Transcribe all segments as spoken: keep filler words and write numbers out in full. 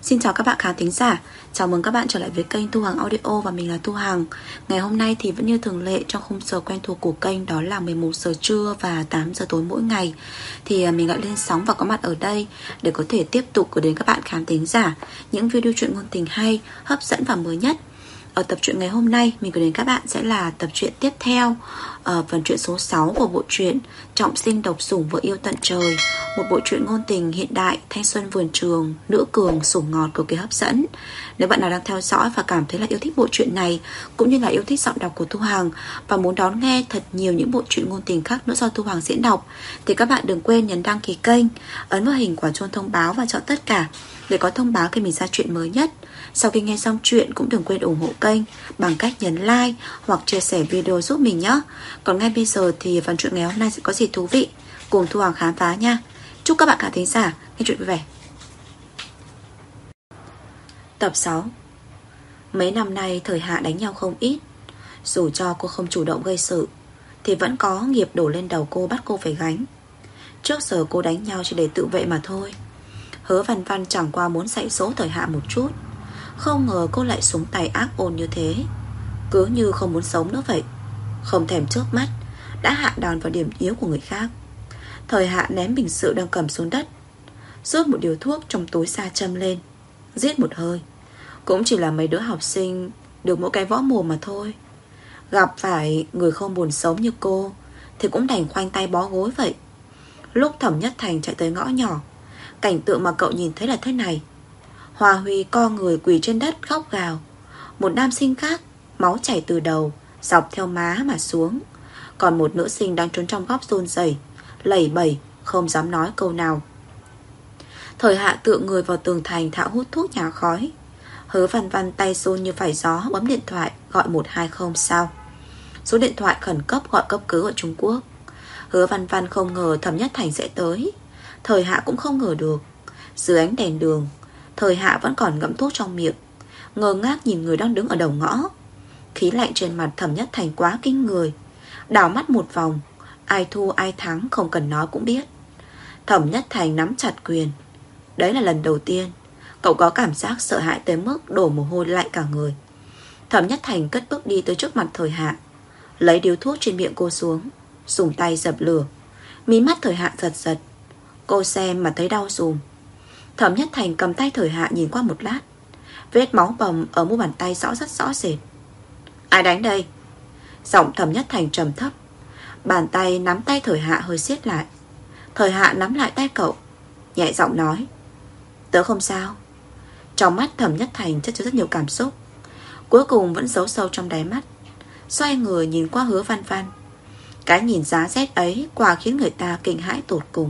Xin chào các bạn khán thính giả. Chào mừng các bạn trở lại với kênh Thu Hằng Audio và mình là Thu Hằng. Ngày hôm nay thì vẫn như thường lệ trong khung giờ quen thuộc của kênh, đó là mười một giờ trưa và tám giờ tối mỗi ngày. Thì mình lại lên sóng và có mặt ở đây để có thể tiếp tục gửi đến các bạn khán thính giả những video truyện ngôn tình hay, hấp dẫn và mới nhất. Ở tập truyện ngày hôm nay mình gửi đến các bạn sẽ là tập truyện tiếp theo, ở phần truyện số sáu của bộ truyện Trọng Sinh Độc Sủng Vợ Yêu Tận Trời. Một bộ truyện ngôn tình hiện đại, thanh xuân vườn trường, nữ cường, sủng ngọt, cực kỳ hấp dẫn. Nếu bạn nào đang theo dõi và cảm thấy là yêu thích bộ truyện này, cũng như là yêu thích giọng đọc của Thu Hằng và muốn đón nghe thật nhiều những bộ truyện ngôn tình khác nữa do Thu Hằng diễn đọc, thì các bạn đừng quên nhấn đăng ký kênh, ấn vào hình quả chuông thông báo và chọn tất cả để có thông báo khi mình ra truyện mới nhất. Sau khi nghe xong chuyện cũng đừng quên ủng hộ kênh bằng cách nhấn like hoặc chia sẻ video giúp mình nhé. Còn ngay bây giờ thì phần truyện ngày hôm nay sẽ có gì thú vị, cùng Thu Hằng khám phá nha. Chúc các bạn khán thính giả nghe chuyện vui vẻ. Tập sáu. Mấy năm nay thời Hạ đánh nhau không ít. Dù cho cô không chủ động gây sự thì vẫn có nghiệp đổ lên đầu cô bắt cô phải gánh. Trước giờ cô đánh nhau chỉ để tự vệ mà thôi. Hứa Văn Văn chẳng qua muốn dạy dỗ thời Hạ một chút, không ngờ cô lại xuống tay ác ôn như thế, cứ như không muốn sống nữa vậy. Không thèm chớp mắt đã hạ đòn vào điểm yếu của người khác. Thời Hạ ném bình rượu đang cầm xuống đất, rút một điếu thuốc trong túi ra châm lên, giết một hơi. Cũng chỉ là mấy đứa học sinh được mỗi cái võ mồm mà thôi. Gặp phải người không buồn sống như cô thì cũng đành khoanh tay bó gối vậy. Lúc Thẩm Nhất Thành chạy tới ngõ nhỏ, cảnh tượng mà cậu nhìn thấy là thế này. Hòa Huy co người quỳ trên đất khóc gào. Một nam sinh khác, máu chảy từ đầu dọc theo má mà xuống. Còn một nữ sinh đang trốn trong góc run rẩy, lẩy bẩy, không dám nói câu nào. Thời Hạ tựa người vào tường thành thạo hút thuốc nhả khói. Hứa Văn Văn tay run như phải gió bấm điện thoại gọi một hai không sao. Số điện thoại khẩn cấp gọi cấp cứu ở Trung Quốc. Hứa Văn Văn không ngờ Thẩm Nhất Thành sẽ tới. Thời Hạ cũng không ngờ được. Dưới ánh đèn đường, Thời Hạ vẫn còn ngậm thuốc trong miệng, ngơ ngác nhìn người đang đứng ở đầu ngõ. Khí lạnh trên mặt Thẩm Nhất Thành quá kinh người. Đảo mắt một vòng, ai thua ai thắng không cần nói cũng biết. Thẩm Nhất Thành nắm chặt quyền. Đấy là lần đầu tiên cậu có cảm giác sợ hãi tới mức đổ mồ hôi lạnh cả người. Thẩm Nhất Thành cất bước đi tới trước mặt Thời Hạ, lấy điếu thuốc trên miệng cô xuống, dùng tay dập lửa. Mí mắt Thời Hạ giật giật. Cô xem mà thấy đau rùm. Thẩm Nhất Thành cầm tay Thời Hạ nhìn qua một lát. Vết máu bầm ở mu bàn tay rõ rất rõ rệt. Ai đánh đây? Giọng Thẩm Nhất Thành trầm thấp. Bàn tay nắm tay Thời Hạ hơi siết lại. Thời Hạ nắm lại tay cậu, nhẹ giọng nói: Tớ không sao. Trong mắt Thẩm Nhất Thành chất chứa rất nhiều cảm xúc, cuối cùng vẫn giấu sâu trong đáy mắt. Xoay người nhìn qua Hứa Văn Văn. Cái nhìn giá rét ấy quả khiến người ta kinh hãi tột cùng.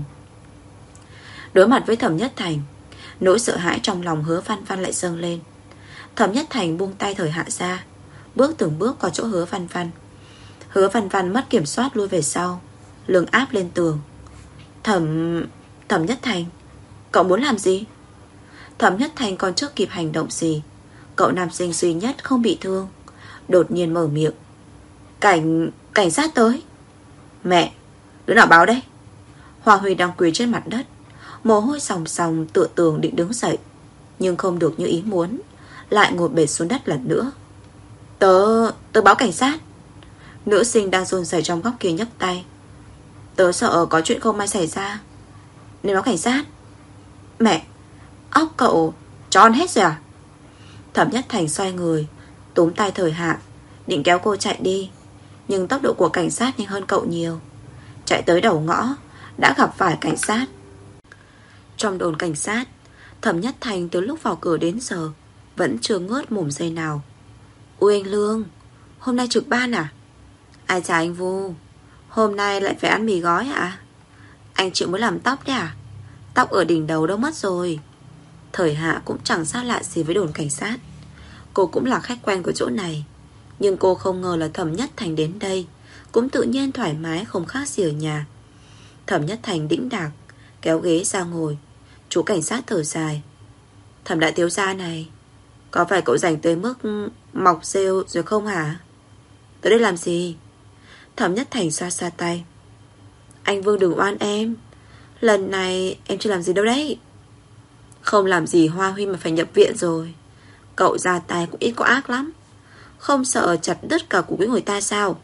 Đối mặt với Thẩm Nhất Thành, nỗi sợ hãi trong lòng Hứa Văn Văn lại dâng lên. Thẩm Nhất Thành buông tay Thời Hạ ra, bước từng bước qua chỗ Hứa Văn Văn. Hứa Văn Văn mất kiểm soát lui về sau, lưng áp lên tường. Thẩm... Thẩm Nhất Thành, cậu muốn làm gì? Thẩm Nhất Thành còn chưa kịp hành động gì, cậu nam sinh duy nhất không bị thương đột nhiên mở miệng: Cảnh... cảnh sát tới. Mẹ, đứa nào báo đấy? Hòa Huy đang quỳ trên mặt đất, mồ hôi sòng sòng tựa tường định đứng dậy, nhưng không được như ý muốn, lại ngồi bệt xuống đất lần nữa. Tớ... tớ báo cảnh sát. Nữ sinh đang run rẩy trong góc kia nhấc tay. Tớ sợ có chuyện không may xảy ra nên báo cảnh sát. Mẹ, óc cậu tròn hết rồi à? Thẩm Nhất Thành xoay người, túm tay Thời Hạ, định kéo cô chạy đi, nhưng tốc độ của cảnh sát nhanh hơn cậu nhiều. Chạy tới đầu ngõ đã gặp phải cảnh sát. Trong đồn cảnh sát, Thẩm Nhất Thành từ lúc vào cửa đến giờ vẫn chưa ngớt mồm giây nào. Ui anh Lương, hôm nay trực ban à? Ai chả anh Vu, hôm nay lại phải ăn mì gói à? Anh chịu mới làm tóc đấy à? Tóc ở đỉnh đầu đâu mất rồi? Thời Hạ cũng chẳng xa lạ gì với đồn cảnh sát. Cô cũng là khách quen của chỗ này, nhưng cô không ngờ là Thẩm Nhất Thành đến đây cũng tự nhiên thoải mái không khác gì ở nhà. Thẩm Nhất Thành đĩnh đạc kéo ghế ra ngồi. Chú cảnh sát thở dài: Thẩm đại thiếu gia này, có phải cậu rảnh tới mức mọc rêu rồi không hả? Tới đây làm gì? Thẩm Nhất Thành xoa xoa tay. Anh Vương đừng oan em, lần này em chưa làm gì đâu đấy. Không làm gì Hoa Huy mà phải nhập viện rồi. Cậu ra tay cũng ít có ác lắm. Không sợ chặt đứt cả của quý người ta sao?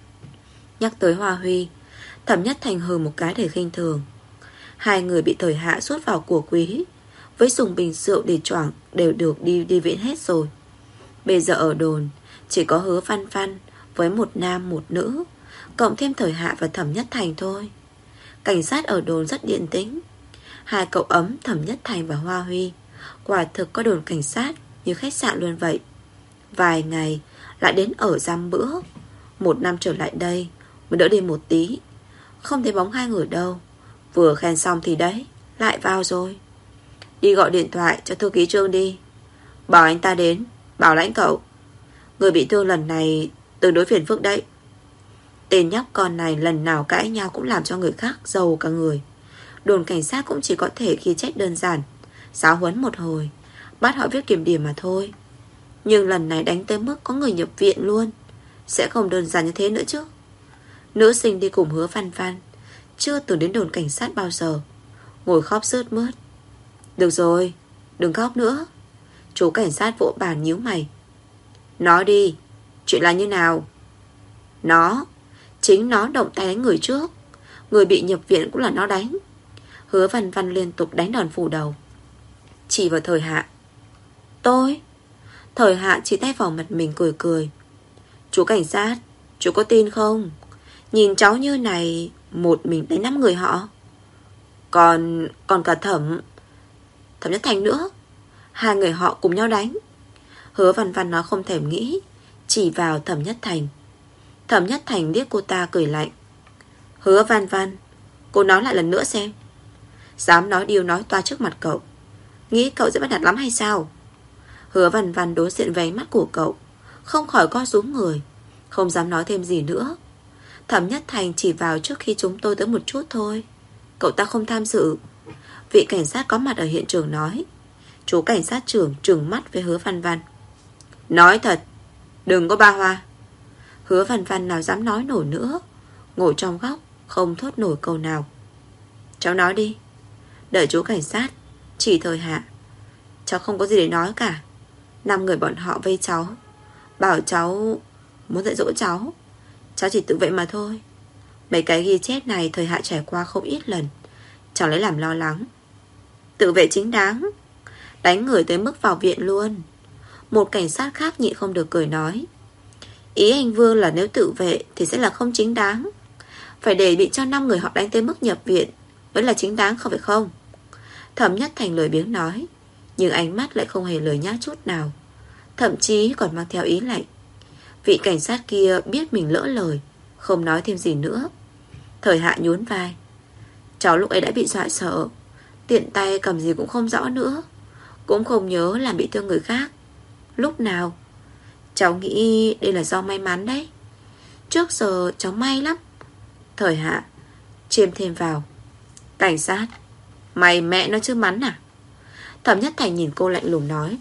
Nhắc tới Hoa Huy, Thẩm Nhất Thành hừ một cái để khinh thường. Hai người bị thời hạ sút vào của quý, với dùng bình rượu để choảng đều được đi đi viện hết rồi. Bây giờ ở đồn chỉ có Hứa Văn Văn với một nam một nữ, cộng thêm thời hạ và Thẩm Nhất Thành thôi. Cảnh sát ở đồn rất điện tĩnh. Hai cậu ấm Thẩm Nhất Thành và Hoa Huy quả thực có đồn cảnh sát như khách sạn luôn vậy. Vài ngày lại đến ở giam bữa. Một năm trở lại đây mới đỡ đi một tí. Không thấy bóng hai người đâu. Vừa khen xong thì đấy, lại vào rồi. Đi gọi điện thoại cho thư ký Trương đi, bảo anh ta đến, bảo lãnh cậu. Người bị thương lần này tương đối phiền phức đấy. Tên nhóc con này lần nào cãi nhau cũng làm cho người khác giàu cả người. Đồn cảnh sát cũng chỉ có thể ghi chép đơn giản, giáo huấn một hồi, bắt họ viết kiểm điểm mà thôi. Nhưng lần này đánh tới mức có người nhập viện luôn. Sẽ không đơn giản như thế nữa chứ. Nữ sinh đi cùng Hứa Văn Văn chưa từng đến đồn cảnh sát bao giờ, ngồi khóc sướt mướt. Được rồi, đừng khóc nữa. Chú cảnh sát vỗ bàn nhíu mày. Nói đi, chuyện là như nào? Nó, chính nó động tay đánh người trước. Người bị nhập viện cũng là nó đánh. Hứa Văn Văn liên tục đánh đòn phủ đầu, chỉ vào thời hạ. Tôi? Thời hạ chỉ tay vào mặt mình cười cười. Chú cảnh sát, chú có tin không? Nhìn cháu như này, một mình đánh năm người họ. Còn, còn cả Thẩm Thẩm Nhất Thành nữa. Hai người họ cùng nhau đánh. Hứa Văn Văn nói không thèm nghĩ, chỉ vào Thẩm Nhất Thành. Thẩm Nhất Thành liếc cô ta cười lạnh. Hứa Văn Văn, cô nói lại lần nữa xem. Dám nói điều nói toa trước mặt cậu, nghĩ cậu sẽ bắt nạt lắm hay sao? Hứa Văn Văn đối diện với ánh mắt của cậu, không khỏi co rúm người, không dám nói thêm gì nữa. Thẩm Nhất Thành chỉ vào trước khi chúng tôi tới một chút thôi. Cậu ta không tham dự. Vị cảnh sát có mặt ở hiện trường nói. Chú cảnh sát trưởng trừng mắt với Hứa Văn Văn. Nói thật, đừng có ba hoa. Hứa Văn Văn nào dám nói nổi nữa, ngồi trong góc không thốt nổi câu nào. Cháu nói đi. Đợi chú cảnh sát chỉ thời hạ. Cháu không có gì để nói cả. Năm người bọn họ vây cháu, bảo cháu, muốn dạy dỗ cháu. Cháu chỉ tự vệ mà thôi. Mấy cái ghi chép này thời hạ trải qua không ít lần, cháu lấy làm lo lắng. Tự vệ chính đáng? Đánh người tới mức vào viện luôn. Một cảnh sát khác nhịn không được cười nói. Ý anh Vương là nếu tự vệ thì sẽ là không chính đáng. Phải để bị cho năm người họ đánh tới mức nhập viện mới là chính đáng, không phải không? Thẩm Nhất Thành lười biếng nói, nhưng ánh mắt lại không hề lười nhác chút nào, thậm chí còn mang theo ý lạnh. Vị cảnh sát kia biết mình lỡ lời, không nói thêm gì nữa. Thời hạ nhún vai. Cháu lúc ấy đã bị dọa sợ, tiện tay cầm gì cũng không rõ nữa, cũng không nhớ làm bị thương người khác. Lúc nào? Cháu nghĩ đây là do may mắn đấy. Trước giờ cháu may lắm. Thời hạ chiêm thêm vào. Cảnh sát, mày mẹ nó chứ mắn à? Thẩm Nhất Thành nhìn cô lạnh lùng nói.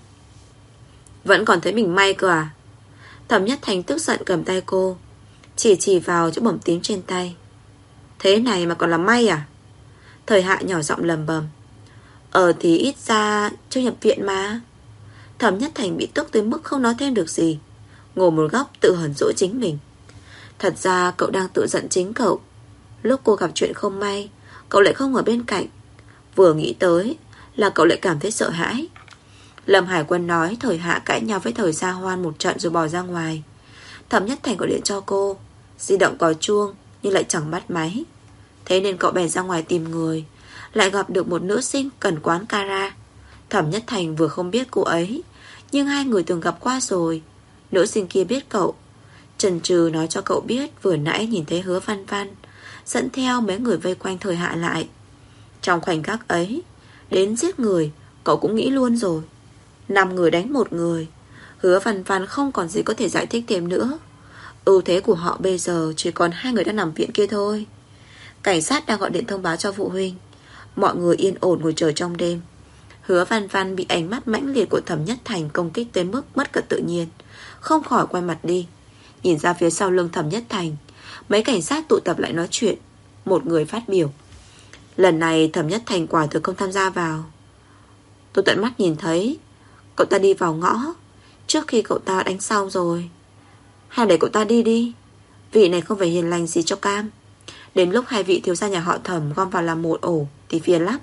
Vẫn còn thấy mình may cơ à? Thẩm Nhất Thành tức giận cầm tay cô, chỉ chỉ vào chỗ bầm tím trên tay. Thế này mà còn là may à? Thời hạ nhỏ giọng lầm bầm. Ờ thì ít ra chưa nhập viện mà. Thẩm Nhất Thành bị tức tới mức không nói thêm được gì, ngồi một góc tự hờn dỗi chính mình. Thật ra cậu đang tự giận chính cậu. Lúc cô gặp chuyện không may, cậu lại không ở bên cạnh. Vừa nghĩ tới là cậu lại cảm thấy sợ hãi. Lâm Hải Quân nói thời hạ cãi nhau với thời Gia Hoan một trận rồi bỏ ra ngoài. Thẩm Nhất Thành gọi điện cho cô, di động có chuông nhưng lại chẳng bắt máy. Thế nên cậu bèn ra ngoài tìm người, lại gặp được một nữ sinh cần quán Cara. Thẩm Nhất Thành vừa không biết cô ấy, nhưng hai người từng gặp qua rồi. Nữ sinh kia biết cậu, chần chừ nói cho cậu biết vừa nãy nhìn thấy Hứa Văn Văn dẫn theo mấy người vây quanh thời hạ lại. Trong khoảnh khắc ấy, đến giết người cậu cũng nghĩ luôn rồi. Năm người đánh một người, Hứa Văn Văn không còn gì có thể giải thích thêm nữa. Ưu thế của họ bây giờ chỉ còn hai người đang nằm viện kia thôi. Cảnh sát đang gọi điện thông báo cho phụ huynh. Mọi người yên ổn ngồi chờ trong đêm. Hứa Văn Văn bị ánh mắt mãnh liệt của Thẩm Nhất Thành công kích tới mức mất cả tự nhiên, không khỏi quay mặt đi. Nhìn ra phía sau lưng Thẩm Nhất Thành, mấy cảnh sát tụ tập lại nói chuyện. Một người phát biểu. Lần này Thẩm Nhất Thành quả thực không tham gia vào. Tôi tận mắt nhìn thấy cậu ta đi vào ngõ trước khi cậu ta đánh xong rồi. Hay để cậu ta đi đi, vị này không phải hiền lành gì cho cam. Đến lúc hai vị thiếu gia nhà họ Thẩm gom vào làm một ổ thì phiền lắm.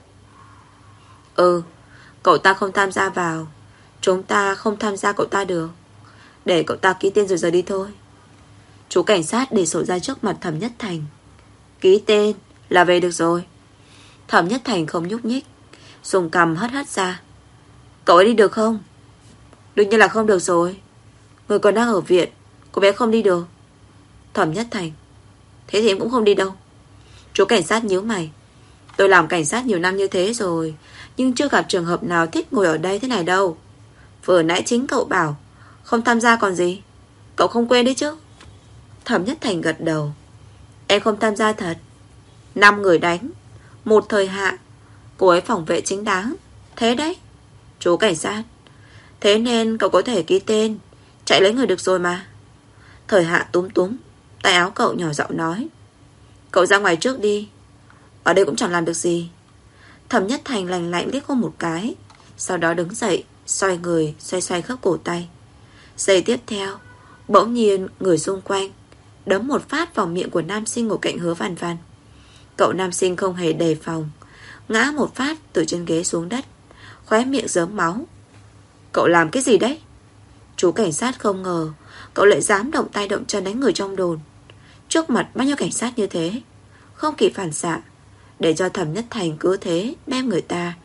Ừ, cậu ta không tham gia vào, chúng ta không tham gia cậu ta được. Để cậu ta ký tên rồi rời đi thôi. Chú cảnh sát để sổ ra trước mặt Thẩm Nhất Thành. Ký tên là về được rồi. Thẩm Nhất Thành không nhúc nhích, dùng cằm hất hất ra. Cậu ấy đi được không? Đương nhiên là không được rồi. Người còn đang ở viện, cô bé không đi được. Thẩm Nhất Thành: Thế thì em cũng không đi đâu. Chú cảnh sát nhíu mày. Tôi làm cảnh sát nhiều năm như thế rồi, nhưng chưa gặp trường hợp nào thích ngồi ở đây thế này đâu. Vừa nãy chính cậu bảo không tham gia còn gì. Cậu không quên đấy chứ? Thẩm Nhất Thành gật đầu. Em không tham gia thật. Năm người đánh, một thời hạ, cô ấy phòng vệ chính đáng. Thế đấy. Chú cảnh sát: Thế nên cậu có thể ký tên, chạy lấy người được rồi mà. Thời hạ túm túm tay áo cậu, nhỏ giọng nói: Cậu ra ngoài trước đi, ở đây cũng chẳng làm được gì. Thẩm Nhất Thành lành lạnh liếc cô một cái, sau đó đứng dậy, xoay người, xoay xoay khớp cổ tay. Giây tiếp theo, bỗng nhiên người xung quanh đấm một phát vào miệng của nam sinh ngồi cạnh Hứa Văn Văn. Cậu nam sinh không hề đề phòng, ngã một phát từ trên ghế xuống đất, khóe miệng rớm máu. Cậu làm cái gì đấy? Chú cảnh sát không ngờ cậu lại dám động tay động chân đánh người trong đồn. Trước mặt bao nhiêu cảnh sát như thế, không kịp phản xạ, để cho Thẩm Nhất Thành cứ thế đem người ta.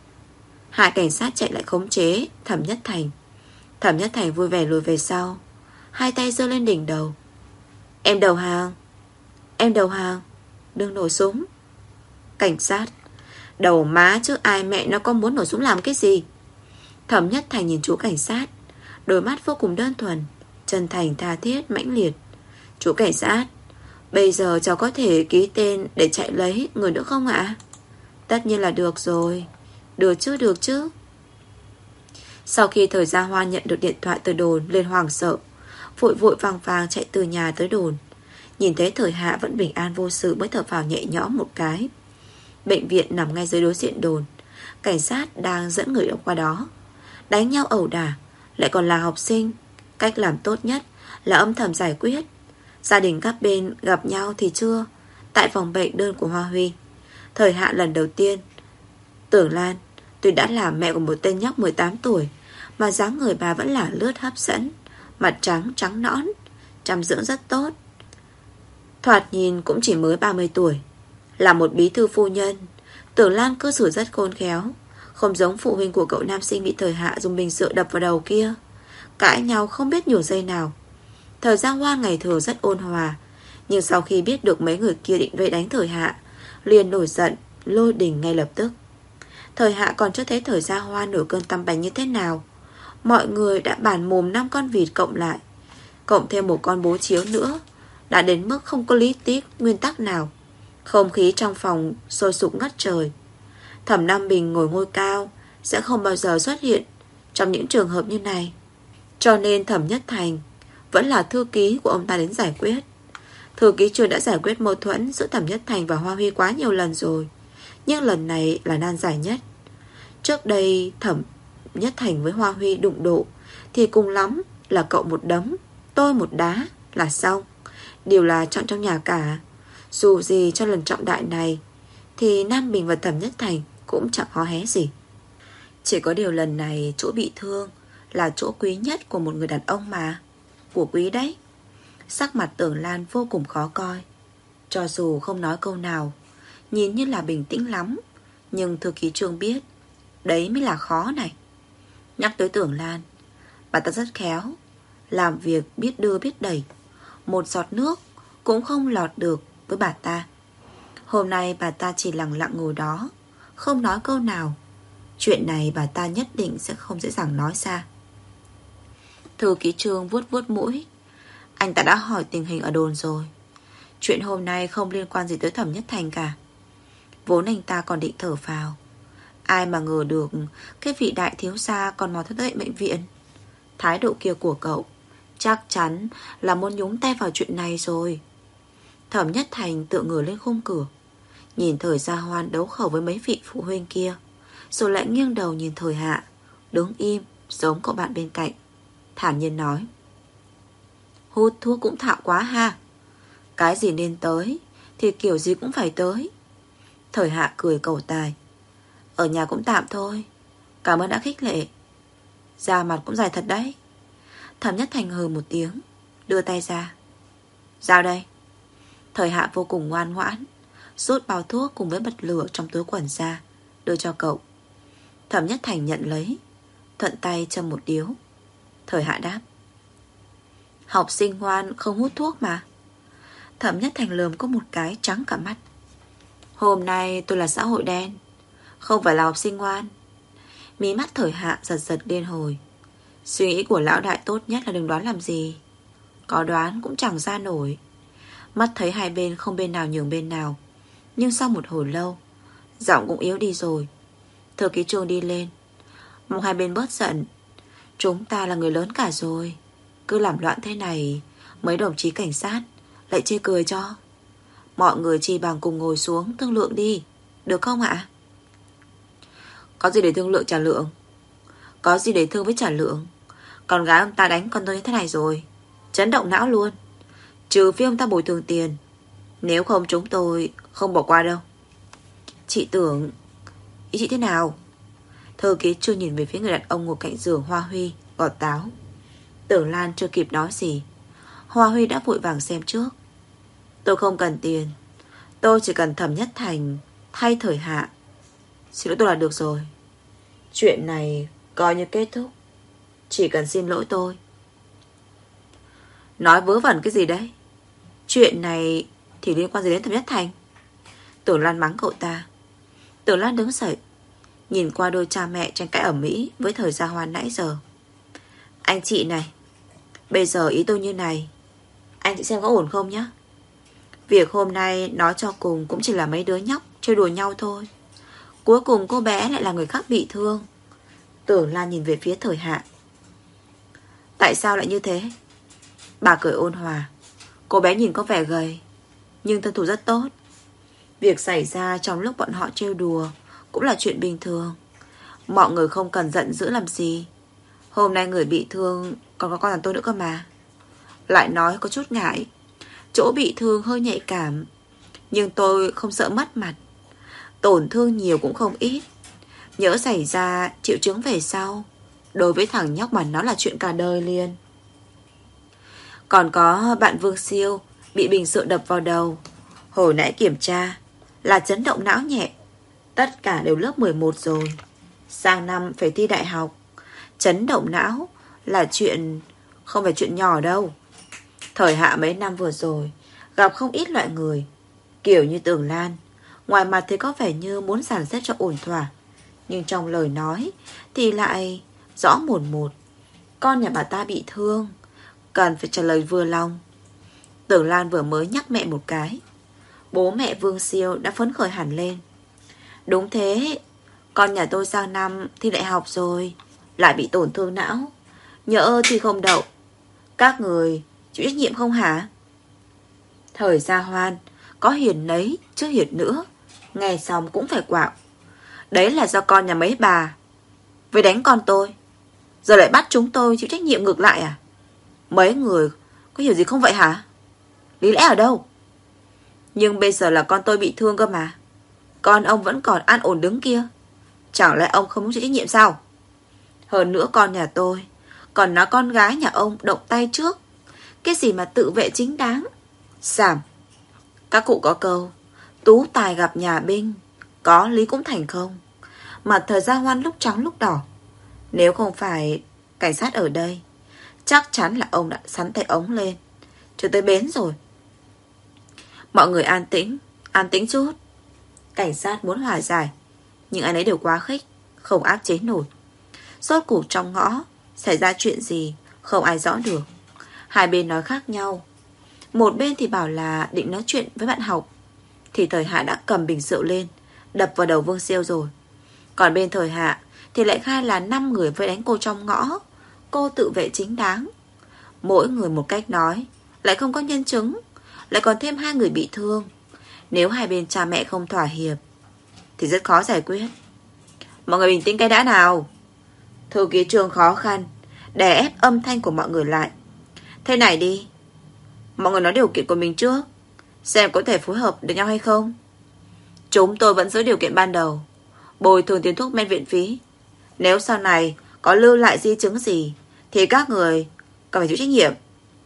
Hai cảnh sát chạy lại khống chế Thẩm Nhất Thành. Thẩm Nhất Thành vui vẻ lùi về sau, hai tay giơ lên đỉnh đầu. Em đầu hàng. Em đầu hàng. Đừng nổ súng. Cảnh sát: Đầu má chứ ai mẹ nó có muốn nổ súng làm cái gì? Thẩm Nhất Thành nhìn chú cảnh sát, đôi mắt vô cùng đơn thuần, chân thành tha thiết mãnh liệt. Chú cảnh sát, bây giờ cháu có thể ký tên để chạy lấy người nữa không ạ? Tất nhiên là được rồi. Được chứ, được chứ. Sau khi Thời Gia Hoa nhận được điện thoại từ đồn, lên hoảng sợ, vội vội vàng vàng chạy từ nhà tới đồn. Nhìn thấy Thời Hạ vẫn bình an vô sự mới thở phào nhẹ nhõm một cái. Bệnh viện nằm ngay dưới đối diện đồn. Cảnh sát đang dẫn người qua đó. Đánh nhau ẩu đả, lại còn là học sinh. Cách làm tốt nhất là âm thầm giải quyết. Gia đình các bên gặp nhau thì chưa. Tại phòng bệnh đơn của Hoa Huy, Thời Hạ lần đầu tiên. Tưởng Lan tuy đã là mẹ của một tên nhóc mười tám tuổi, mà dáng người bà vẫn là lướt hấp dẫn, mặt trắng trắng nõn, chăm dưỡng rất tốt. Thoạt nhìn cũng chỉ mới ba mươi tuổi. Là một bí thư phu nhân, Tưởng Lan cư xử rất khôn khéo, không giống phụ huynh của cậu nam sinh bị Thời Hạ dùng bình rượu đập vào đầu kia. Cãi nhau không biết nhổ giây nào. Thời Gia Hoa ngày thường rất ôn hòa, nhưng sau khi biết được mấy người kia định vây đánh Thời Hạ, liền nổi giận, lôi đình ngay lập tức. Thời Hạ còn chưa thấy Thời Gia Hoa nổi cơn tăm bành như thế nào. Mọi người đã bàn mồm năm con vịt cộng lại, cộng thêm một con bố chiếu nữa, đã đến mức không có lý tiết nguyên tắc nào. Không khí trong phòng sôi sục ngất trời. Thẩm Nam Bình ngồi ngôi cao, sẽ không bao giờ xuất hiện trong những trường hợp như này. Cho nên Thẩm Nhất Thành vẫn là thư ký của ông ta đến giải quyết. Thư ký trường đã giải quyết mâu thuẫn giữa Thẩm Nhất Thành và Hoa Huy quá nhiều lần rồi, nhưng lần này là nan giải nhất. Trước đây Thẩm Nhất Thành với Hoa Huy đụng độ thì cùng lắm là cậu một đấm, tôi một đá là xong. Đều là chọn trong nhà cả. Dù gì cho lần trọng đại này thì Nam Bình và Thẩm Nhất Thành cũng chẳng hó hé gì. Chỉ có điều lần này chỗ bị thương là chỗ quý nhất của một người đàn ông mà. Của quý đấy. Sắc mặt Tưởng Lan vô cùng khó coi. Cho dù không nói câu nào, nhìn như là bình tĩnh lắm, nhưng thư ký Trương biết đấy mới là khó này. Nhắc tới Tưởng Lan, bà ta rất khéo, làm việc biết đưa biết đẩy, một giọt nước cũng không lọt được với bà ta. Hôm nay bà ta chỉ lặng lặng ngồi đó, không nói câu nào. Chuyện này bà ta nhất định sẽ không dễ dàng nói ra. Thư ký Trương vuốt vuốt mũi. Anh ta đã hỏi tình hình ở đồn rồi. Chuyện hôm nay không liên quan gì tới Thẩm Nhất Thành cả. Vốn anh ta còn định thở phào, ai mà ngờ được cái vị đại thiếu gia còn mò tới bệnh viện. Thái độ kia của cậu chắc chắn là muốn nhúng tay vào chuyện này rồi. Thẩm Nhất Thành tựa ngửa lên khung cửa, nhìn Thời Gia Hoan đấu khẩu với mấy vị phụ huynh kia, rồi lại nghiêng đầu nhìn Thời Hạ, đứng im giống cậu bạn bên cạnh, thản nhiên nói: Hút thuốc cũng thạo quá ha. Cái gì nên tới thì kiểu gì cũng phải tới. Thời Hạ cười cầu tài: Ở nhà cũng tạm thôi, cảm ơn đã khích lệ. Da mặt cũng dài thật đấy. Thẩm Nhất Thành hừ một tiếng, đưa tay ra: Giao đây. Thời Hạ vô cùng ngoan ngoãn, rút bao thuốc cùng với bật lửa trong túi quần ra, đưa cho cậu. Thẩm Nhất Thành nhận lấy, thuận tay châm một điếu. Thời Hạ đáp: Học sinh ngoan không hút thuốc mà. Thẩm Nhất Thành lườm có một cái trắng cả mắt. Hôm nay tôi là xã hội đen, không phải là học sinh ngoan. Mí mắt Thời Hạ giật giật điên hồi. Suy nghĩ của lão đại tốt nhất là đừng đoán làm gì. Có đoán cũng chẳng ra nổi. Mắt thấy hai bên không bên nào nhường bên nào, nhưng sau một hồi lâu, giọng cũng yếu đi rồi. Thư ký Trương đi lên: Mong hai bên bớt giận, chúng ta là người lớn cả rồi. Cứ làm loạn thế này, mấy đồng chí cảnh sát lại chê cười cho. Mọi người chỉ bằng cùng ngồi xuống thương lượng đi, được không ạ? Có gì để thương lượng trả lượng? Có gì để thương với trả lượng? Con gái ông ta đánh con tôi như thế này rồi, chấn động não luôn. Trừ phi ông ta bồi thường tiền, nếu không chúng tôi không bỏ qua đâu. Chị tưởng... Ý chị thế nào? Thư ký chưa nhìn về phía người đàn ông ngồi cạnh giường Hoa Huy gọt táo. Tưởng Lan chưa kịp nói gì, Hoa Huy đã vội vàng xem trước. Tôi không cần tiền, tôi chỉ cần Thẩm Nhất Thành thay Thời Hạ. Xin lỗi tôi là được rồi. Chuyện này coi như kết thúc, chỉ cần xin lỗi tôi. Nói vớ vẩn cái gì đấy? Chuyện này thì liên quan gì đến Thẩm Nhất Thành? Tưởng Lan mắng cậu ta. Tưởng Lan đứng dậy, nhìn qua đôi cha mẹ tranh cãi ầm ĩ với Thời Gia Hoan nãy giờ. Anh chị này, bây giờ ý tôi như này, anh chị xem có ổn không nhé. Việc hôm nay nói cho cùng cũng chỉ là mấy đứa nhóc chơi đùa nhau thôi. Cuối cùng cô bé lại là người khác bị thương. Tưởng Lan nhìn về phía Thời Hạ. Tại sao lại như thế? Bà cười ôn hòa. Cô bé nhìn có vẻ gầy, nhưng thân thủ rất tốt. Việc xảy ra trong lúc bọn họ trêu đùa cũng là chuyện bình thường. Mọi người không cần giận dữ làm gì. Hôm nay người bị thương còn có con thằng tôi nữa cơ mà. Lại nói có chút ngại, chỗ bị thương hơi nhạy cảm, nhưng tôi không sợ mất mặt. Tổn thương nhiều cũng không ít. Nhỡ xảy ra triệu chứng về sau, đối với thằng nhóc mà nó là chuyện cả đời liền. Còn có bạn Vương Siêu bị bình xịu đập vào đầu, hồi nãy kiểm tra là chấn động não nhẹ. Tất cả đều lớp mười một rồi, sang năm phải thi đại học. Chấn động não là chuyện không phải chuyện nhỏ đâu. Thời Hạ mấy năm vừa rồi gặp không ít loại người, kiểu như Tưởng Lan. Ngoài mặt thì có vẻ như muốn dàn xếp cho ổn thỏa, nhưng trong lời nói thì lại rõ mồn một. Con nhà bà ta bị thương, cần phải trả lời vừa lòng. Tưởng Lan vừa mới nhắc mẹ một cái, bố mẹ Vương Siêu đã phấn khởi hẳn lên. Đúng thế, con nhà tôi sang năm thi đại học rồi, lại bị tổn thương não, nhỡ thì không đậu. Các người chịu trách nhiệm không hả? Thời Gia Hoan có hiền nấy chứ hiền nữa, nghe xong cũng phải quạo. Đấy là do con nhà mấy bà với đánh con tôi, giờ lại bắt chúng tôi chịu trách nhiệm ngược lại à? Mấy người có hiểu gì không vậy hả? Lý lẽ ở đâu? Nhưng bây giờ là con tôi bị thương cơ mà, con ông vẫn còn an ổn đứng kia, chẳng lẽ ông không muốn chịu trách nhiệm sao? Hơn nữa con nhà tôi còn nói con gái nhà ông động tay trước. Cái gì mà tự vệ chính đáng, xàm. Các cụ có câu, tú tài gặp nhà binh, có lý cũng thành không. Mà Thời Gia Hoan lúc trắng lúc đỏ. Nếu không phải cảnh sát ở đây, chắc chắn là ông đã sắn tay ống lên, chưa tới bến rồi. Mọi người an tĩnh, an tĩnh chút. Cảnh sát muốn hòa giải, nhưng ai nấy đều quá khích, không áp chế nổi. Rốt cuộc trong ngõ xảy ra chuyện gì không ai rõ được. Hai bên nói khác nhau. Một bên thì bảo là định nói chuyện với bạn học, thì Thời Hạ đã cầm bình rượu lên đập vào đầu Vương Siêu rồi. Còn bên Thời Hạ thì lại khai là năm người vây đánh cô trong ngõ, cô tự vệ chính đáng. Mỗi người một cách nói, lại không có nhân chứng, lại còn thêm hai người bị thương. Nếu hai bên cha mẹ không thỏa hiệp thì rất khó giải quyết. Mọi người bình tĩnh cái đã nào. Thư ký Trương khó khăn đè ép âm thanh của mọi người lại. Thế này đi, mọi người nói điều kiện của mình trước, xem có thể phối hợp được nhau hay không. Chúng tôi vẫn giữ điều kiện ban đầu, bồi thường tiền thuốc men viện phí. Nếu sau này có lưu lại di chứng gì thì các người cần phải chịu trách nhiệm.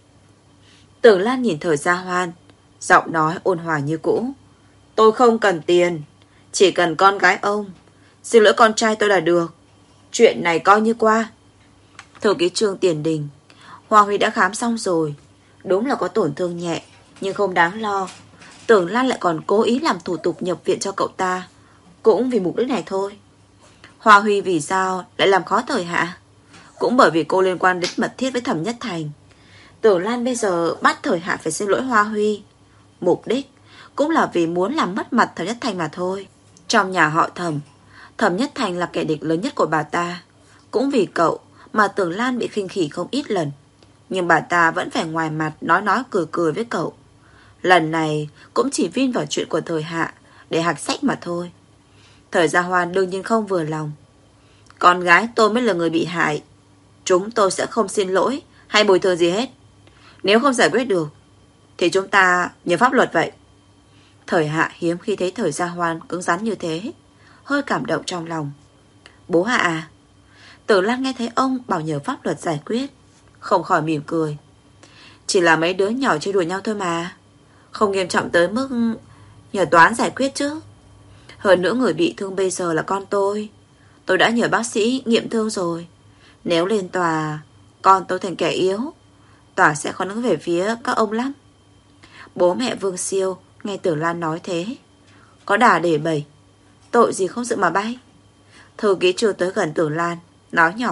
Tưởng Lan nhìn Thời Gia Hoan, giọng nói ôn hòa như cũ. Tôi không cần tiền, chỉ cần con gái ông. Xin lỗi con trai tôi là được. Chuyện này coi như qua. Thư ký Trương tiền đình. Hoa Huy đã khám xong rồi. Đúng là có tổn thương nhẹ, nhưng không đáng lo. Tưởng Lan lại còn cố ý làm thủ tục nhập viện cho cậu ta, cũng vì mục đích này thôi. Hoa Huy vì sao lại làm khó Thời Hạ? Cũng bởi vì cô liên quan đến mật thiết với Thẩm Nhất Thành. Tưởng Lan bây giờ bắt Thời Hạ phải xin lỗi Hoa Huy, mục đích cũng là vì muốn làm mất mặt Thẩm Nhất Thành mà thôi. Trong nhà họ Thẩm, Thẩm Nhất Thành là kẻ địch lớn nhất của bà ta. Cũng vì cậu mà Tưởng Lan bị khinh khỉ không ít lần, nhưng bà ta vẫn phải ngoài mặt nói nói cười cười với cậu. Lần này cũng chỉ vin vào chuyện của Thời Hạ để hạc sách mà thôi. Thời Gia Hoan đương nhiên không vừa lòng. Con gái tôi mới là người bị hại. Chúng tôi sẽ không xin lỗi hay bồi thường gì hết. Nếu không giải quyết được thì chúng ta nhờ pháp luật vậy. Thời Hạ hiếm khi thấy Thời Gia Hoan cứng rắn như thế, hơi cảm động trong lòng. Bố Hạ à? Tưởng Lan nghe thấy ông bảo nhờ pháp luật giải quyết, không khỏi mỉm cười. Chỉ là mấy đứa nhỏ chơi đùa nhau thôi mà, không nghiêm trọng tới mức nhờ toán giải quyết chứ. Hơn nữa người bị thương bây giờ là con tôi. Tôi đã nhờ bác sĩ nghiệm thương rồi. Nếu lên tòa con tôi thành kẻ yếu, tòa sẽ khó đứng về phía các ông lắm. Bố mẹ Vương Siêu nghe Tưởng Lan nói thế, có đà để bẩy, tội gì không dự mà bay. Thư ký Trương tới gần Tưởng Lan, nói nhỏ.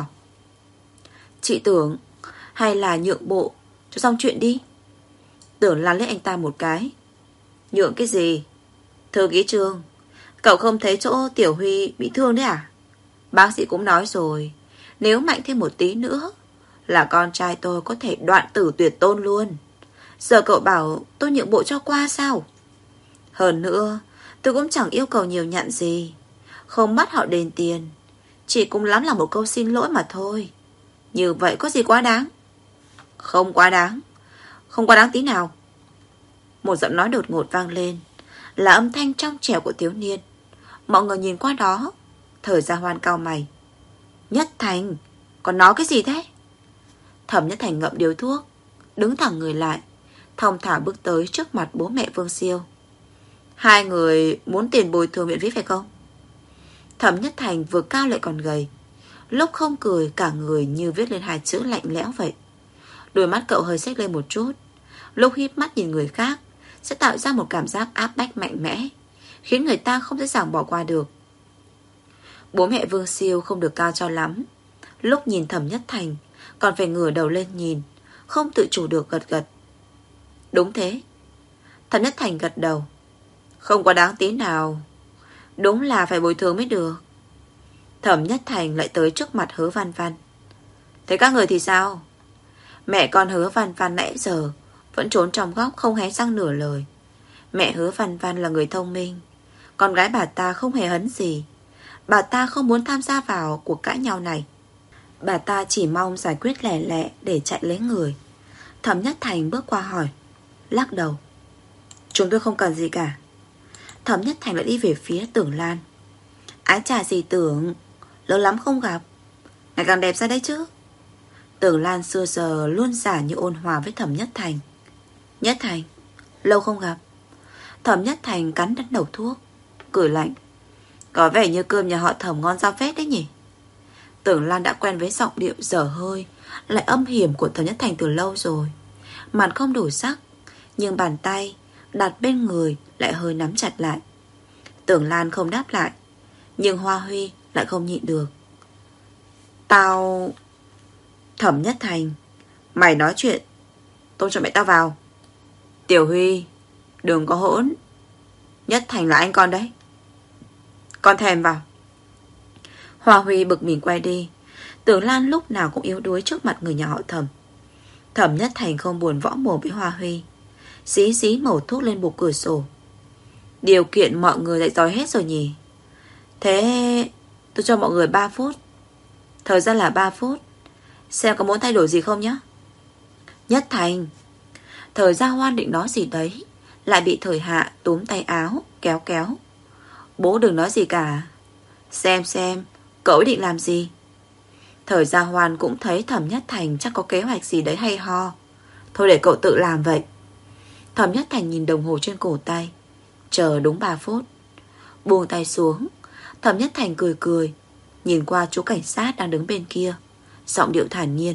Chị Tưởng, hay là nhượng bộ cho xong chuyện đi. Tưởng Lan liếc anh ta một cái. Nhượng cái gì? Thư ký Trương, cậu không thấy chỗ Tiểu Huy bị thương đấy à? Bác sĩ cũng nói rồi, nếu mạnh thêm một tí nữa là con trai tôi có thể đoạn tử tuyệt tôn luôn. Giờ cậu bảo tôi nhượng bộ cho qua sao? Hơn nữa tôi cũng chẳng yêu cầu nhiều nhặn gì, không bắt họ đền tiền, chỉ cùng lắm là một câu xin lỗi mà thôi. Như vậy có gì quá đáng? Không quá đáng. Không quá đáng tí nào. Một giọng nói đột ngột vang lên, là âm thanh trong trẻo của thiếu niên. Mọi người nhìn qua đó. Thời Gia Hoan cau mày. Nhất Thành, còn nói cái gì thế? Thẩm Nhất Thành ngậm điếu thuốc, đứng thẳng người lại, thong thả bước tới trước mặt bố mẹ Vương Siêu. Hai người muốn tiền bồi thường miễn phí phải không? Thẩm Nhất Thành vừa cao lại còn gầy, lúc không cười cả người như viết lên hai chữ lạnh lẽo vậy. Đôi mắt cậu hơi xếch lên một chút, lúc híp mắt nhìn người khác sẽ tạo ra một cảm giác áp bách mạnh mẽ, khiến người ta không dễ dàng bỏ qua được. Bố mẹ Vương Siêu không được cao cho lắm, lúc nhìn Thẩm Nhất Thành còn phải ngửa đầu lên nhìn, không tự chủ được gật gật. Đúng thế. Thẩm Nhất Thành gật đầu. Không quá đáng tí nào. Đúng là phải bồi thường mới được. Thẩm Nhất Thành lại tới trước mặt Hứa Văn Văn. Thế các người thì sao? Mẹ con Hứa Văn Văn nãy giờ vẫn trốn trong góc không hé răng nửa lời. Mẹ Hứa Văn Văn là người thông minh, con gái bà ta không hề hấn gì. Bà ta không muốn tham gia vào cuộc cãi nhau này. Bà ta chỉ mong giải quyết lẻ lẹ để chạy lấy người. Thẩm Nhất Thành bước qua hỏi, lắc đầu. Chúng tôi không cần gì cả. Thẩm Nhất Thành lại đi về phía Tưởng Lan. Ái chà gì Tưởng, lâu lắm không gặp, ngày càng đẹp ra đấy chứ. Tưởng Lan xưa giờ luôn giả như ôn hòa với Thẩm Nhất Thành. Nhất Thành, lâu không gặp. Thẩm Nhất Thành cắn đứt đầu thuốc, cười lạnh. Có vẻ như cơm nhà họ Thẩm ngon ra phết đấy nhỉ. Tưởng Lan đã quen với giọng điệu dở hơi lại âm hiểm của Thẩm Nhất Thành từ lâu rồi. Mặt không đổi sắc, nhưng bàn tay đặt bên người lại hơi nắm chặt lại. Tưởng Lan không đáp lại, nhưng Hoa Huy lại không nhịn được. Tao... Thẩm Nhất Thành, mày nói chuyện, tôi cho mẹ tao vào. Tiểu Huy, đừng có hỗn. Nhất Thành là anh con đấy. Con thèm vào. Hoa Huy bực mình quay đi. Tưởng Lan lúc nào cũng yếu đuối trước mặt người nhà họ Thẩm. Thẩm Nhất Thành không buồn võ mồm với Hoa Huy, xí xí mẩu thuốc lên bục cửa sổ. Điều kiện mọi người lại nói hết rồi nhỉ. Thế Tôi cho mọi người ba phút. Thời gian là ba phút. Xem có muốn thay đổi gì không nhé. Nhất Thành. Thời Gia Hoan định nói gì đấy, lại bị Thời Hạ túm tay áo kéo kéo. Bố đừng nói gì cả. Xem xem cậu định làm gì. Thời Gia Hoan cũng thấy Thẩm Nhất Thành chắc có kế hoạch gì đấy hay ho. Thôi để cậu tự làm vậy. Thẩm Nhất Thành nhìn đồng hồ trên cổ tay, chờ đúng ba phút. Buông tay xuống, Thẩm Nhất Thành cười cười, nhìn qua chú cảnh sát đang đứng bên kia, giọng điệu thản nhiên.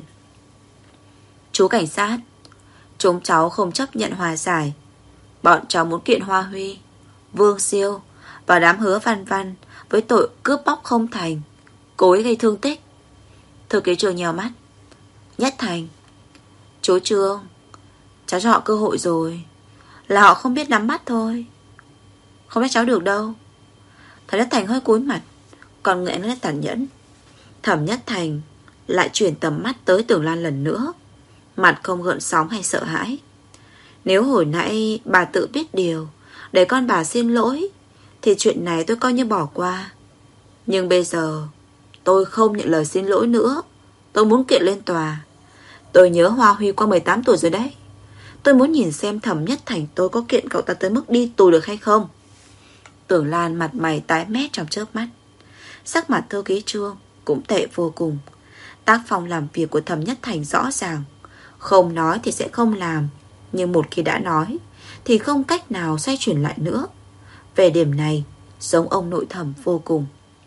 Chú cảnh sát, chúng cháu không chấp nhận hòa giải. Bọn cháu muốn kiện Hoa Huy, Vương Siêu và đám Hứa Văn Văn với tội cướp bóc không thành, cố ý gây thương tích. Thư ký Trương nheo mắt. Nhất Thành. Chú Trương, cháu cho họ cơ hội rồi, là họ không biết nắm bắt thôi. Không biết cháu được đâu. Thẩm Nhất Thành hơi cúi mặt, còn người anh rất tàn nhẫn. Thẩm Nhất Thành lại chuyển tầm mắt tới Tưởng Lan lần nữa, mặt không gợn sóng hay sợ hãi. Nếu hồi nãy bà tự biết điều, để con bà xin lỗi, thì chuyện này tôi coi như bỏ qua. Nhưng bây giờ tôi không nhận lời xin lỗi nữa. Tôi muốn kiện lên tòa. Tôi nhớ Hoa Huy qua mười tám tuổi rồi đấy. Tôi muốn nhìn xem Thẩm Nhất Thành tôi có kiện cậu ta tới mức đi tù được hay không. Tưởng Lan mặt mày tái mét trong chớp mắt. Sắc mặt thư ký Trương cũng tệ vô cùng. Tác phong làm việc của Thẩm Nhất Thành rõ ràng. Không nói thì sẽ không làm, nhưng một khi đã nói thì không cách nào xoay chuyển lại nữa. Về điểm này giống ông nội Thẩm vô cùng.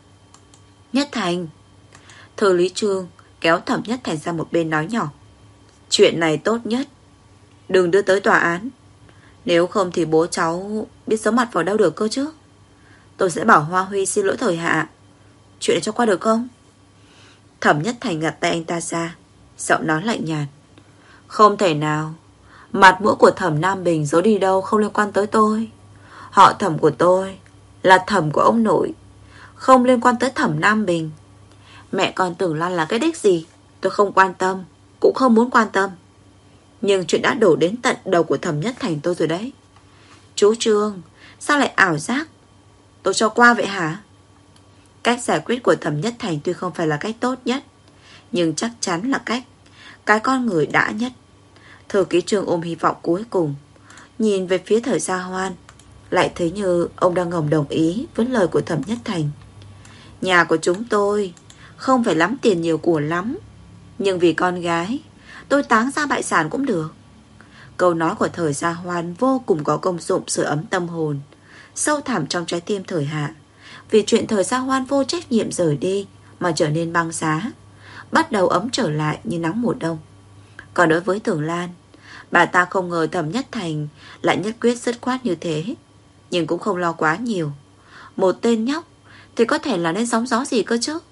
Nhất Thành. Thư Lý Trương kéo Thẩm Nhất Thành ra một bên nói nhỏ. Chuyện này tốt nhất đừng đưa tới tòa án. Nếu không thì bố cháu biết giấu mặt vào đâu được cơ chứ. Tôi sẽ bảo Hoa Huy xin lỗi Thời Hạ. Chuyện này cho qua được không? Thẩm Nhất Thành gạt tay anh ta ra, giọng nói lạnh nhạt. Không thể nào. Mặt mũi của Thẩm Nam Bình giấu đi đâu không liên quan tới tôi. Họ Thẩm của tôi là Thẩm của ông nội, không liên quan tới Thẩm Nam Bình. Mẹ con Tưởng Lan là cái đích gì tôi không quan tâm, cũng không muốn quan tâm. Nhưng chuyện đã đổ đến tận đầu của Thẩm Nhất Thành tôi rồi đấy. Chú Trương, sao lại ảo giác tôi cho qua vậy hả? Cách giải quyết của Thẩm Nhất Thành tuy không phải là cách tốt nhất, nhưng chắc chắn là cách cái con người đã nhất. Thư ký Trương ôm hy vọng cuối cùng, nhìn về phía Thời Gia Hoan, lại thấy như ông đang ngầm đồng ý với lời của Thẩm Nhất Thành. Nhà của chúng tôi không phải lắm tiền nhiều của lắm, nhưng vì con gái tôi táng ra bại sản cũng được. Câu nói của Thời Gia Hoan vô cùng có công dụng sưởi ấm tâm hồn sâu thẳm trong trái tim Thời Hạ. Vì chuyện Thời Gia Hoan vô trách nhiệm rời đi mà trở nên băng giá, bắt đầu ấm trở lại như nắng mùa đông. Còn đối với Tưởng Lan, bà ta không ngờ Thẩm Nhất Thành lại nhất quyết dứt khoát như thế, nhưng cũng không lo quá nhiều. Một tên nhóc thì có thể là nên sóng gió gì cơ chứ.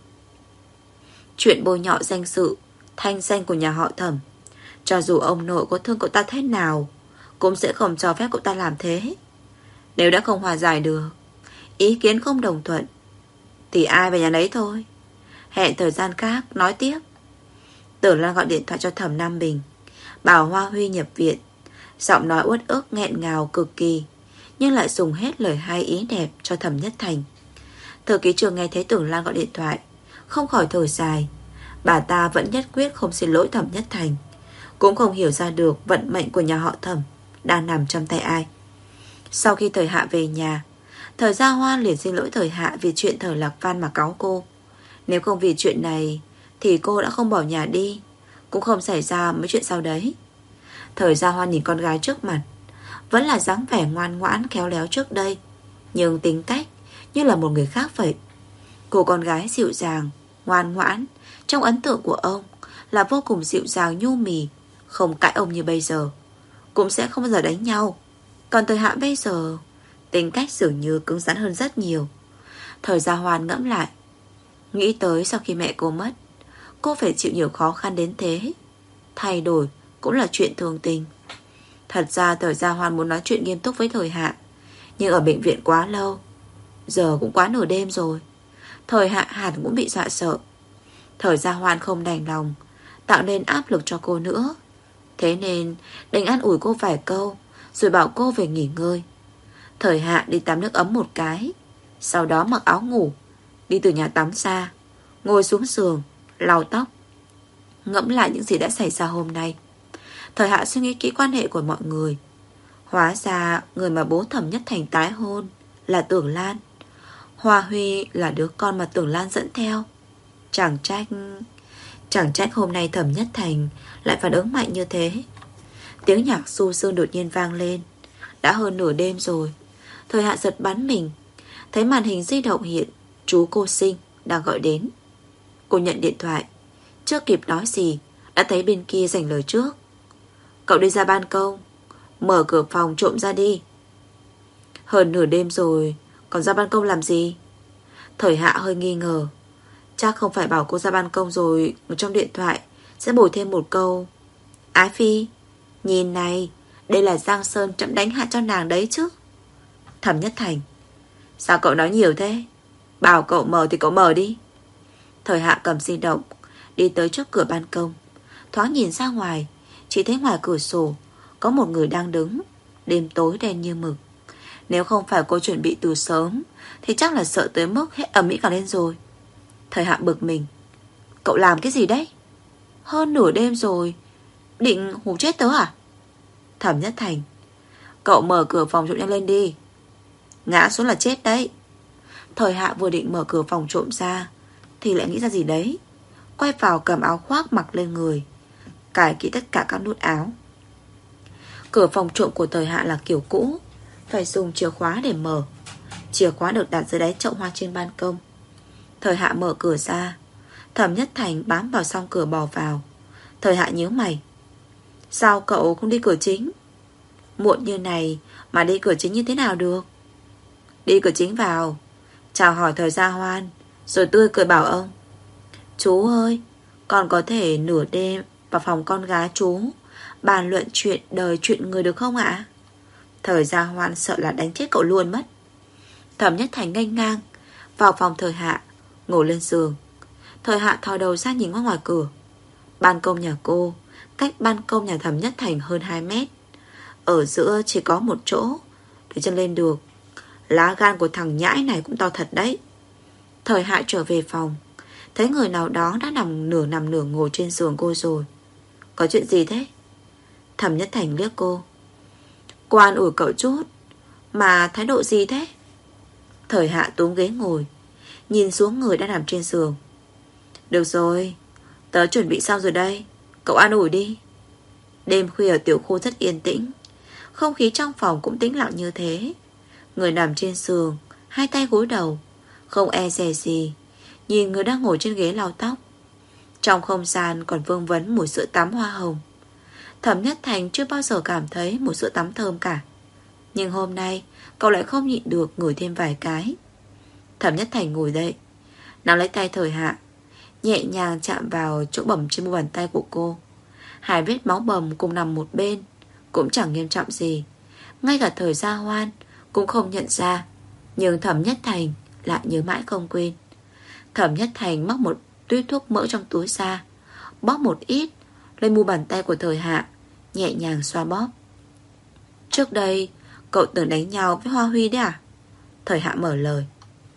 Chuyện bôi nhọ danh dự, thanh danh của nhà họ Thẩm, cho dù ông nội có thương cậu ta thế nào cũng sẽ không cho phép cậu ta làm thế. Nếu đã không hòa giải được, ý kiến không đồng thuận, thì ai về nhà nấy thôi. Hẹn thời gian khác nói tiếp. Tưởng Lan gọi điện thoại cho Thẩm Nam Bình, bảo Hoa Huy nhập viện. Giọng nói uất ức nghẹn ngào cực kỳ, nhưng lại dùng hết lời hay ý đẹp cho Thẩm Nhất Thành. Thư ký Trương nghe thấy Tưởng Lan gọi điện thoại, không khỏi thở dài. Bà ta vẫn nhất quyết không xin lỗi Thẩm Nhất Thành, cũng không hiểu ra được vận mệnh của nhà họ Thẩm đang nằm trong tay ai. Sau khi Thời Hạ về nhà, Thời Gia Hoan liền xin lỗi Thời Hạ vì chuyện Thời Lạc Văn mà cáu cô. Nếu không vì chuyện này thì cô đã không bỏ nhà đi, cũng không xảy ra mấy chuyện sau đấy. Thời Gia Hoan nhìn con gái trước mặt, vẫn là dáng vẻ ngoan ngoãn khéo léo trước đây, nhưng tính cách như là một người khác vậy. Cô con gái dịu dàng, ngoan ngoãn trong ấn tượng của ông là vô cùng dịu dàng nhu mì, không cãi ông như bây giờ, cũng sẽ không bao giờ đánh nhau. Còn Thời Hạ bây giờ tính cách dường như cứng rắn hơn rất nhiều. Thời Gia Hoan ngẫm lại, nghĩ tới sau khi mẹ cô mất, cô phải chịu nhiều khó khăn đến thế. Thay đổi cũng là chuyện thường tình. Thật ra Thời Gia Hoan muốn nói chuyện nghiêm túc với Thời Hạ, nhưng ở bệnh viện quá lâu, giờ cũng quá nửa đêm rồi, Thời Hạ hẳn cũng bị dọa sợ. Thời Gia Hoan không đành lòng tạo nên áp lực cho cô nữa, thế nên đành an ủi cô vài câu, rồi bảo cô về nghỉ ngơi. Thời Hạ đi tắm nước ấm một cái, sau đó mặc áo ngủ, Đi từ nhà tắm ra, ngồi xuống giường, lau tóc, ngẫm lại những gì đã xảy ra hôm nay. Thời Hạ suy nghĩ kỹ quan hệ của mọi người. Hóa ra người mà bố Thẩm Nhất Thành tái hôn là Tưởng Lan. Hoa Huy là đứa con mà Tưởng Lan dẫn theo. Chẳng trách Chẳng trách hôm nay Thẩm Nhất Thành lại phản ứng mạnh như thế. Tiếng nhạc du dương đột nhiên vang lên. Đã hơn nửa đêm rồi. Thời Hạ giật bắn mình, thấy màn hình di động hiện chú cô Sinh đang gọi đến. Cô nhận điện thoại, chưa kịp nói gì đã thấy bên kia dành lời trước. Cậu đi ra ban công, mở cửa phòng trộm ra đi. Hơn nửa đêm rồi, còn ra ban công làm gì? Thời Hạ hơi nghi ngờ. Chắc không phải bảo cô ra ban công rồi ở trong điện thoại sẽ bổ thêm một câu: Ái Phi, nhìn này, đây là Giang Sơn chậm đánh hạ cho nàng đấy chứ. Thẩm Nhất Thành: Sao cậu nói nhiều thế? Bảo cậu mở thì cậu mở đi. Thời Hạ cầm di động, đi tới trước cửa ban công, thoáng nhìn ra ngoài, chỉ thấy ngoài cửa sổ có một người đang đứng. Đêm tối đen như mực. Nếu không phải cô chuẩn bị từ sớm thì chắc là sợ tới mức hết ầm ĩ cả lên rồi. Thời Hạ bực mình: Cậu làm cái gì đấy? Hơn nửa đêm rồi, định hù chết tớ à? Thẩm Nhất Thành: Cậu mở cửa phòng trộm nhanh lên đi, ngã xuống là chết đấy. Thời Hạ vừa định mở cửa phòng trộm ra thì lại nghĩ ra gì đấy, quay vào cầm áo khoác mặc lên người, cài kỹ tất cả các nút áo. Cửa phòng trộm của Thời Hạ là kiểu cũ, phải dùng chìa khóa để mở. Chìa khóa được đặt dưới đáy chậu hoa trên ban công. Thời Hạ mở cửa ra, Thẩm Nhất Thành bám vào song cửa bò vào. Thời Hạ nhíu mày: Sao cậu không đi cửa chính? Muộn như này mà đi cửa chính như thế nào được? Đi cửa chính vào, chào hỏi Thời Gia Hoan, rồi tươi cười bảo ông: Chú ơi, con có thể nửa đêm vào phòng con gái chú bàn luận chuyện đời chuyện người được không ạ? Thời Gia Hoan sợ là đánh chết cậu luôn mất. Thẩm Nhất Thành nghênh ngang vào phòng Thời Hạ, ngồi lên giường. Thời Hạ thò đầu ra nhìn qua ngoài cửa. Ban công nhà cô cách ban công nhà Thẩm Nhất Thành hơn hai mét. Ở giữa chỉ có một chỗ để chân lên được. Lá gan của thằng nhãi này cũng to thật đấy. Thời Hạ trở về phòng, thấy người nào đó đã nằm nửa nằm nửa ngồi trên giường cô rồi. Có chuyện gì thế? Thẩm Nhất Thành liếc cô. Cô an ủi cậu chút mà thái độ gì thế? Thời Hạ túm ghế ngồi, nhìn xuống người đã nằm trên giường. Được rồi, tớ chuẩn bị xong rồi đây, cậu an ủi đi. Đêm khuya ở tiểu khu rất yên tĩnh, không khí trong phòng cũng tĩnh lặng như thế. Người nằm trên giường, hai tay gối đầu, không e dè gì, nhìn người đang ngồi trên ghế lau tóc. Trong không gian còn vương vấn mùi sữa tắm hoa hồng. Thẩm Nhất Thành chưa bao giờ cảm thấy mùi sữa tắm thơm cả, nhưng hôm nay cậu lại không nhịn được ngửi thêm vài cái. Thẩm Nhất Thành ngồi dậy, nắm lấy tay Thời Hạ, nhẹ nhàng chạm vào chỗ bầm trên mu bàn tay của cô. Hai vết máu bầm cùng nằm một bên, cũng chẳng nghiêm trọng gì. Ngay cả Thời Gia Hoan cũng không nhận ra, nhưng Thẩm Nhất Thành lại nhớ mãi không quên. Thẩm Nhất Thành móc một tuyết thuốc mỡ trong túi ra, bóp một ít lên mu bàn tay của Thời Hạ, nhẹ nhàng xoa bóp. Trước đây cậu từng đánh nhau với Hoa Huy đấy à? Thời Hạ mở lời.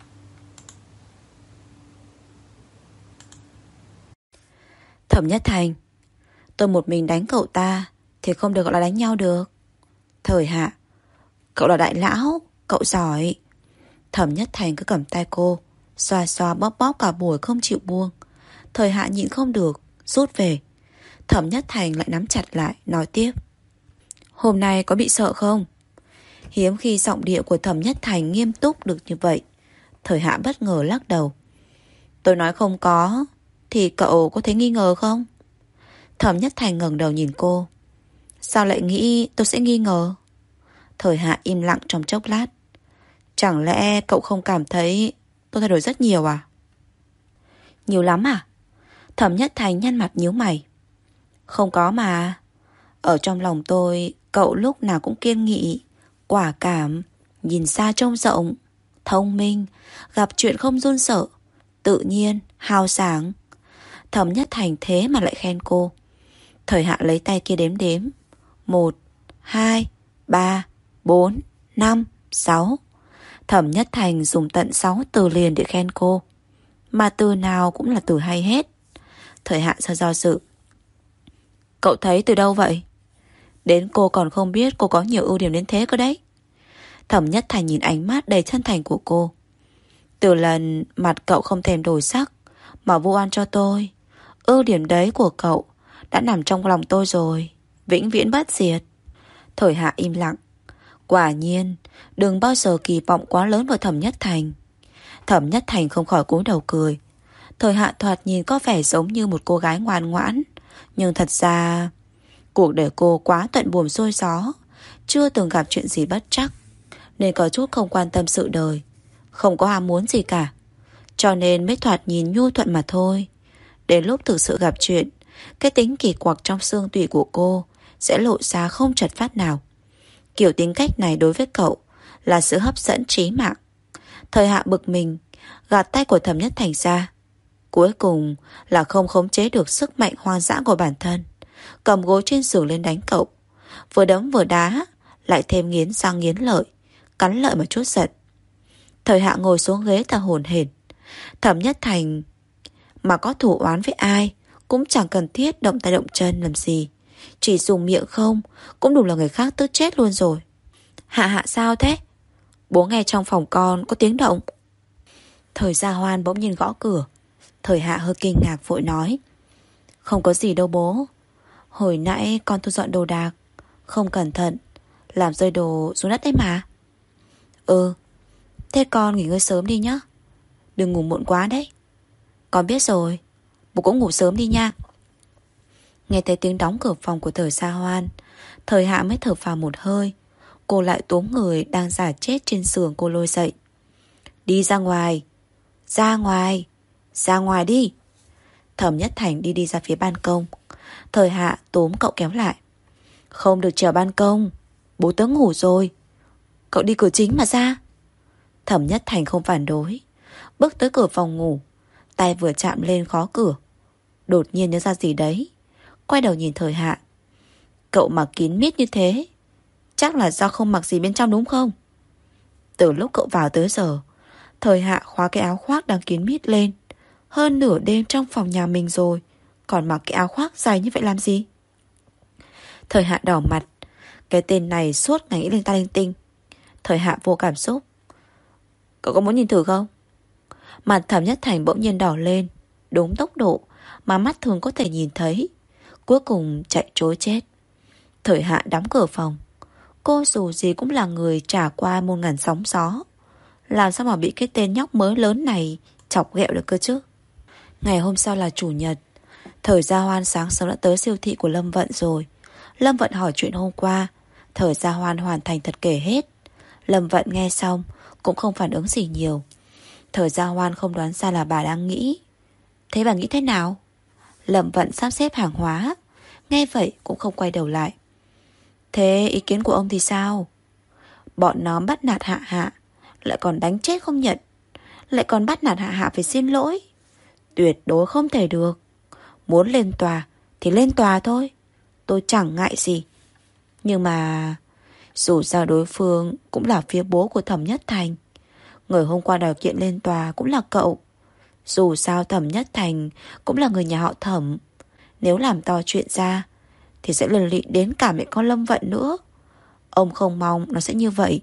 Thẩm Nhất Thành: Tôi một mình đánh cậu ta thì không được gọi là đánh nhau được. Thời Hạ: Cậu là đại lão, cậu giỏi. Thẩm Nhất Thành cứ cầm tay cô, xoa xoa bóp bóp cả buổi không chịu buông. Thời Hạ nhịn không được, rút về. Thẩm Nhất Thành lại nắm chặt lại, nói tiếp: Hôm nay có bị sợ không? Hiếm khi giọng điệu của Thẩm Nhất Thành nghiêm túc được như vậy. Thời Hạ bất ngờ lắc đầu. Tôi nói không có thì cậu có thấy nghi ngờ không? Thẩm Nhất Thành ngẩng đầu nhìn cô. Sao lại nghĩ tôi sẽ nghi ngờ? Thời Hạ im lặng trong chốc lát. Chẳng lẽ cậu không cảm thấy tôi thay đổi rất nhiều à? Nhiều lắm à? Thẩm Nhất Thành nhăn mặt nhíu mày. Không có mà. Ở trong lòng tôi, cậu lúc nào cũng kiên nghị, quả cảm, nhìn xa trông rộng, thông minh, gặp chuyện không run sợ, tự nhiên, hào sảng. Thẩm Nhất Thành thế mà lại khen cô. Thời Hạ lấy tay kia đếm đếm. Một, hai, ba, bốn, năm, sáu. Thẩm Nhất Thành dùng tận sáu từ liền để khen cô. mà từ nào cũng là từ hay hết. Thời Hạ do do dự. Cậu thấy từ đâu vậy? Đến cô còn không biết cô có nhiều ưu điểm đến thế cơ đấy. Thẩm Nhất Thành nhìn ánh mắt đầy chân thành của cô. Từ lần mặt cậu không thèm đổi sắc mà vu oan cho tôi, ưu điểm đấy của cậu đã nằm trong lòng tôi rồi, vĩnh viễn bất diệt. Thời Hạ im lặng. Quả nhiên, đừng bao giờ kỳ vọng quá lớn vào Thẩm Nhất Thành. Thẩm Nhất Thành không khỏi cúi đầu cười. Thời Hạ thoạt nhìn có vẻ giống như một cô gái ngoan ngoãn, nhưng thật ra cuộc đời cô quá thuận buồm xuôi gió, chưa từng gặp chuyện gì bất trắc, nên có chút không quan tâm sự đời, không có ham muốn gì cả, cho nên mới thoạt nhìn nhu thuận mà thôi. Đến lúc thực sự gặp chuyện, cái tính kỳ quặc trong xương tủy của cô sẽ lộ ra không chật phát nào. Kiểu tính cách này đối với cậu là sự hấp dẫn trí mạng. Thời Hạ bực mình, gạt tay của Thẩm Nhất Thành ra. Cuối cùng là không khống chế được sức mạnh hoang dã của bản thân, cầm gối trên giường lên đánh cậu. Vừa đấm vừa đá, lại thêm nghiến răng nghiến lợi, cắn lợi một chút giận. Thời Hạ ngồi xuống ghế thở hổn hển. Thẩm Nhất Thành mà có thủ oán với ai cũng chẳng cần thiết động tay động chân làm gì, chỉ dùng miệng không cũng đủ là người khác tức chết luôn rồi. Hạ Hạ sao thế? Bố nghe trong phòng con có tiếng động. Thời Gia Hoan bỗng nhiên gõ cửa. Thời Hạ hơi kinh ngạc vội nói. Không có gì đâu bố. Hồi nãy con thu dọn đồ đạc, không cẩn thận làm rơi đồ xuống đất đấy mà. Ừ, thế con nghỉ ngơi sớm đi nhá, đừng ngủ muộn quá đấy. Con biết rồi, bố cũng ngủ sớm đi nha. Nghe thấy tiếng đóng cửa phòng của Thời Gia Hoan, Thời Hạ mới thở phào một hơi. Cô lại túm người đang giả chết trên giường cô lôi dậy. Đi ra ngoài, ra ngoài, ra ngoài đi. Thẩm Nhất Thành đi đi ra phía ban công. Thời Hạ túm cậu kéo lại. Không được trèo ban công, bố tớ ngủ rồi. Cậu đi cửa chính mà ra. Thẩm Nhất Thành không phản đối, bước tới cửa phòng ngủ, tay vừa chạm lên khóa cửa, đột nhiên nhớ ra gì đấy, quay đầu nhìn Thời Hạ. Cậu mặc kín mít như thế, chắc là do không mặc gì bên trong đúng không? Từ lúc cậu vào tới giờ, Thời Hạ khóa cái áo khoác đang kín mít lên. Hơn nửa đêm trong phòng nhà mình rồi, còn mặc cái áo khoác dài như vậy làm gì? Thời Hạ đỏ mặt. Cái tên này suốt ngày nghĩ linh ta linh tinh. Thời Hạ vô cảm xúc. Cậu có muốn nhìn thử không? Mặt Thẩm Nhất Thành bỗng nhiên đỏ lên, đúng tốc độ mà mắt thường có thể nhìn thấy. Cuối cùng chạy trối chết. Thời Hạ đóng cửa phòng. Cô dù gì cũng là người trải qua muôn ngàn sóng gió, làm sao mà bị cái tên nhóc mới lớn này chọc ghẹo được cơ chứ. Ngày hôm sau là chủ nhật. Thời Gia Hoan sáng sớm đã tới siêu thị của Lâm Vận rồi. Lâm Vận hỏi chuyện hôm qua, Thời Gia Hoan hoàn thành thật kể hết. Lâm Vận nghe xong cũng không phản ứng gì nhiều. Thời Gia Hoan không đoán ra là bà đang nghĩ. Thế bà nghĩ thế nào? Lâm Vận sắp xếp hàng hóa. Nghe vậy cũng không quay đầu lại. Thế ý kiến của ông thì sao? Bọn nó bắt nạt Hạ Hạ, lại còn đánh chết không nhận, lại còn bắt nạt Hạ Hạ phải xin lỗi. Tuyệt đối không thể được. Muốn lên tòa thì lên tòa thôi, tôi chẳng ngại gì. Nhưng mà dù sao đối phương cũng là phía bố của Thẩm Nhất Thành. Người hôm qua đòi kiện lên tòa cũng là cậu. Dù sao Thẩm Nhất Thành cũng là người nhà họ Thẩm. Nếu làm to chuyện ra thì sẽ liên lụy đến cả mẹ con Lâm Vận nữa. Ông không mong nó sẽ như vậy.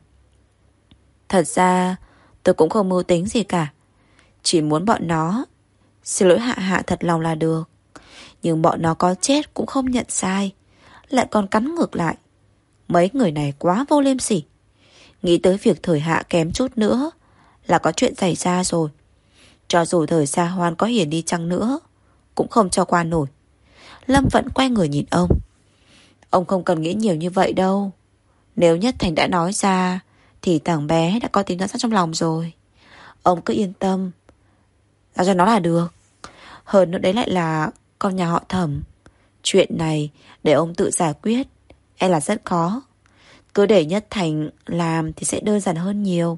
Thật ra tôi cũng không mưu tính gì cả, chỉ muốn bọn nó xin lỗi Hạ Hạ thật lòng là được. Nhưng bọn nó có chết cũng không nhận sai, lại còn cắn ngược lại. Mấy người này quá vô liêm sỉ. Nghĩ tới việc Thời Hạ kém chút nữa là có chuyện xảy ra rồi. Cho dù Thời Gia Hoan có hiền đi chăng nữa cũng không cho qua nổi. Lâm Vận quay người nhìn ông. Ông không cần nghĩ nhiều như vậy đâu. Nếu Nhất Thành đã nói ra thì thằng bé đã có tính toán sẵn trong lòng rồi. Ông cứ yên tâm, giao cho nó là được. Hơn nữa đấy lại là con nhà họ Thẩm. Chuyện này để ông tự giải quyết e là rất khó. Cứ để Nhất Thành làm thì sẽ đơn giản hơn nhiều.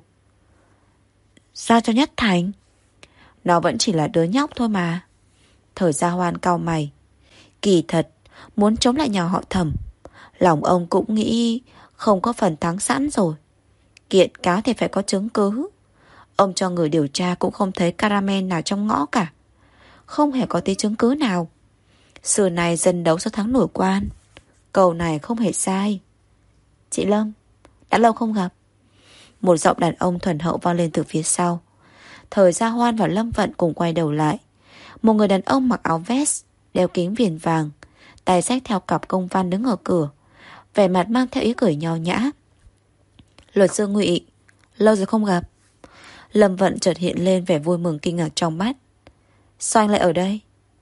Giao cho Nhất Thành? Nó vẫn chỉ là đứa nhóc thôi mà. Thời Gia Hoan cau mày. Kỳ thật muốn chống lại nhà họ Thẩm, lòng ông cũng nghĩ không có phần thắng sẵn rồi. Kiện cáo thì phải có chứng cứ. Ông cho người điều tra cũng không thấy caramel nào trong ngõ cả. Không hề có tí chứng cứ nào. Xưa này dân đấu sao thắng nổi quan. Câu này không hề sai. Chị Lâm, đã lâu không gặp. Một giọng đàn ông thuần hậu vang lên từ phía sau. Thời Gia Hoan và Lâm Vận cùng quay đầu lại. Một người đàn ông mặc áo vest, đeo kính viền vàng, tay xách theo cặp công văn đứng ở cửa, vẻ mặt mang theo ý cười nho nhã. Luật sư Ngụy, lâu rồi không gặp. Lâm Vận chợt hiện lên vẻ vui mừng kinh ngạc trong mắt. Sao anh lại ở đây?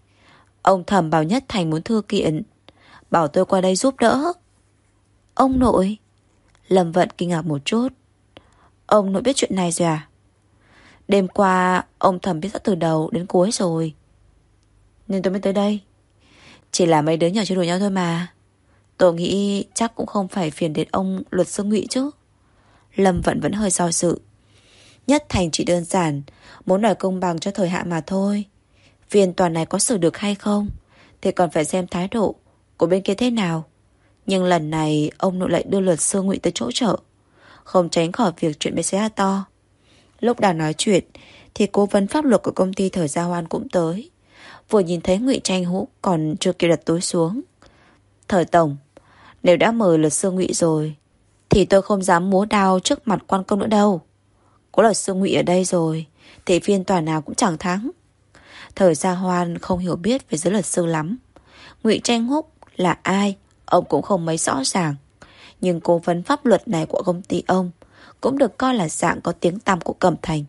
Ông Thẩm bảo Nhất Thành muốn thư kiện, bảo tôi qua đây giúp đỡ. Ông nội? Lâm Vận kinh ngạc một chút. Ông nội biết chuyện này rồi à? Đêm qua ông Thẩm biết rõ từ đầu đến cuối rồi, nên tôi mới tới đây. Chỉ là mấy đứa nhỏ chơi đùa nhau thôi mà. Tôi nghĩ chắc cũng không phải phiền đến ông luật sư Ngụy chứ. Lâm Vận vẫn hơi do dự. Nhất Thành chỉ đơn giản muốn đòi công bằng cho thời hạn mà thôi. Phiên tòa này có xử được hay không thì còn phải xem thái độ của bên kia thế nào. Nhưng lần này ông nội lại đưa luật sư Ngụy tới chỗ chợ, không tránh khỏi việc chuyện bé xé to. Lúc đang nói chuyện thì cố vấn pháp luật của công ty Thời Gia Hoan cũng tới. Vừa nhìn thấy Ngụy Tranh Húc còn chưa kịp đặt túi xuống. Thời tổng, nếu đã mời luật sư Ngụy rồi thì tôi không dám múa đao trước mặt quan công nữa đâu. Có luật sư Ngụy ở đây rồi thì phiên tòa nào cũng chẳng thắng. Thời Gia Hoan không hiểu biết về giới luật sư lắm. Ngụy Tranh Húc là ai ông cũng không mấy rõ ràng. Nhưng cố vấn pháp luật này của công ty ông cũng được coi là dạng có tiếng tăm của Cẩm Thành.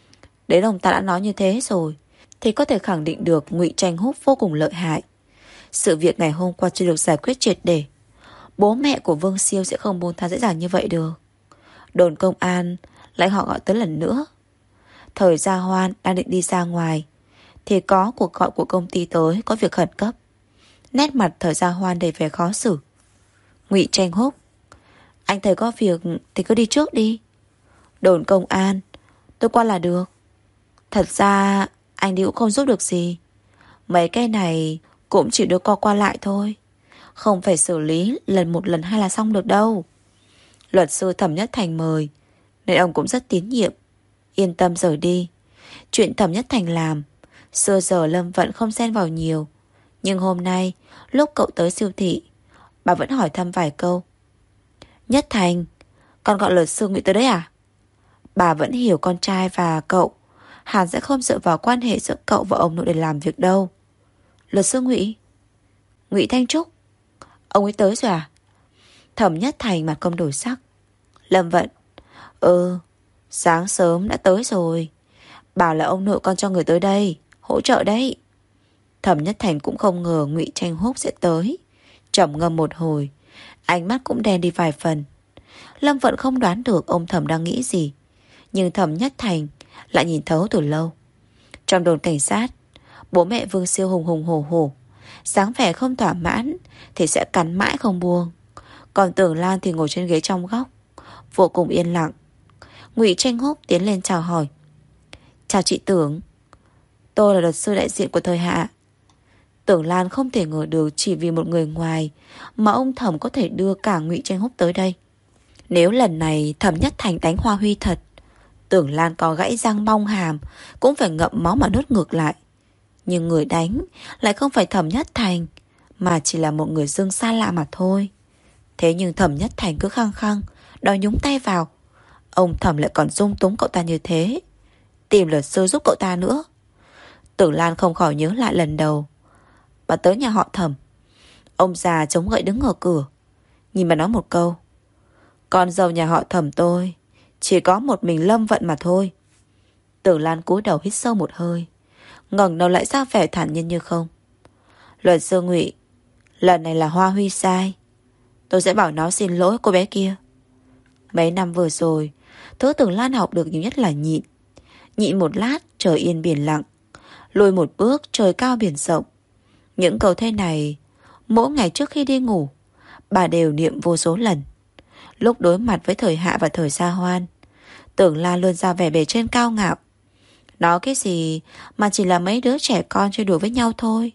Đến ông ta đã nói như thế rồi thì có thể khẳng định được Ngụy Tranh Húc vô cùng lợi hại. Sự việc ngày hôm qua chưa được giải quyết triệt để, bố mẹ của Vương Siêu sẽ không buông tha dễ dàng như vậy được. Đồn công an lại họ gọi tới lần nữa. Thời Gia Hoan đang định đi ra ngoài thì có cuộc gọi của công ty tới, có việc khẩn cấp. Nét mặt Thời Gia Hoan đầy vẻ khó xử. Ngụy Tranh Húc, anh thấy có việc thì cứ đi trước đi. Đồn công an, tôi qua là được. Thật ra anh đi cũng không giúp được gì. Mấy cái này cũng chỉ đưa co qua lại thôi, không phải xử lý lần một lần hai là xong được đâu. Luật sư Thẩm Nhất Thành mời nên ông cũng rất tín nhiệm, yên tâm rời đi. Chuyện Thẩm Nhất Thành làm xưa giờ Lâm Vận không xen vào nhiều. Nhưng hôm nay lúc cậu tới siêu thị, bà vẫn hỏi thăm vài câu. Nhất Thành, con gọi luật sư Ngụy tới đấy à? Bà vẫn hiểu con trai và cậu hẳn sẽ không dựa vào quan hệ giữa cậu và ông nội để làm việc đâu. Luật sư Ngụy? Ngụy Thanh Trúc? Ông ấy tới rồi à? Thẩm Nhất Thành mặt không đổi sắc. Lâm Vận, Ừ, sáng sớm đã tới rồi. Bảo là ông nội con cho người tới đây hỗ trợ đấy. Thẩm Nhất Thành cũng không ngờ Ngụy Tranh Húc sẽ tới. Trầm ngâm một hồi, ánh mắt cũng đen đi vài phần. Lâm Vận không đoán được ông Thẩm đang nghĩ gì, nhưng Thẩm Nhất Thành lại nhìn thấu từ lâu. Trong đồn cảnh sát, bố mẹ Vương Siêu hùng hùng hổ hổ, dáng vẻ không thỏa mãn thì sẽ cắn mãi không buông. Còn Tưởng Lan thì ngồi trên ghế trong góc, vô cùng yên lặng. Ngụy Tranh Húc tiến lên chào hỏi. Chào chị Tưởng, tôi là luật sư đại diện của Thời Hạ. Tưởng Lan không thể ngờ được chỉ vì một người ngoài mà ông Thẩm có thể đưa cả Ngụy Tranh Húc tới đây. Nếu lần này Thẩm Nhất Thành đánh Hoa Huy thật, Tưởng Lan có gãy răng bong hàm cũng phải ngậm máu mà nuốt ngược lại. Nhưng người đánh lại không phải Thẩm Nhất Thành, mà chỉ là một người dưng xa lạ mà thôi. Thế nhưng Thẩm Nhất Thành cứ khăng khăng đòi nhúng tay vào. Ông Thẩm lại còn dung túng cậu ta như thế, tìm luật sư giúp cậu ta nữa. Tưởng Lan không khỏi nhớ lại lần đầu bà tới nhà họ Thẩm. Ông già chống gậy đứng ở cửa, nhìn bà nói một câu: con dâu nhà họ Thẩm tôi chỉ có một mình Lâm Vận mà thôi. Tưởng Lan cúi đầu hít sâu một hơi, ngẩng đầu lại ra vẻ thản nhiên như không. Luật sư Ngụy, lần này là Hoa Huy sai, tôi sẽ bảo nó xin lỗi cô bé kia. Mấy năm vừa rồi, thứ Tưởng Lan học được nhiều nhất là nhịn. Nhịn một lát trời yên biển lặng, lùi một bước trời cao biển rộng. Những câu thế này mỗi ngày trước khi đi ngủ bà đều niệm vô số lần. Lúc đối mặt với Thời Hạ và Thời Gia Hoan, Tưởng Lan luôn ra vẻ bề trên cao ngạo. Nói cái gì mà chỉ là mấy đứa trẻ con chơi đùa với nhau thôi.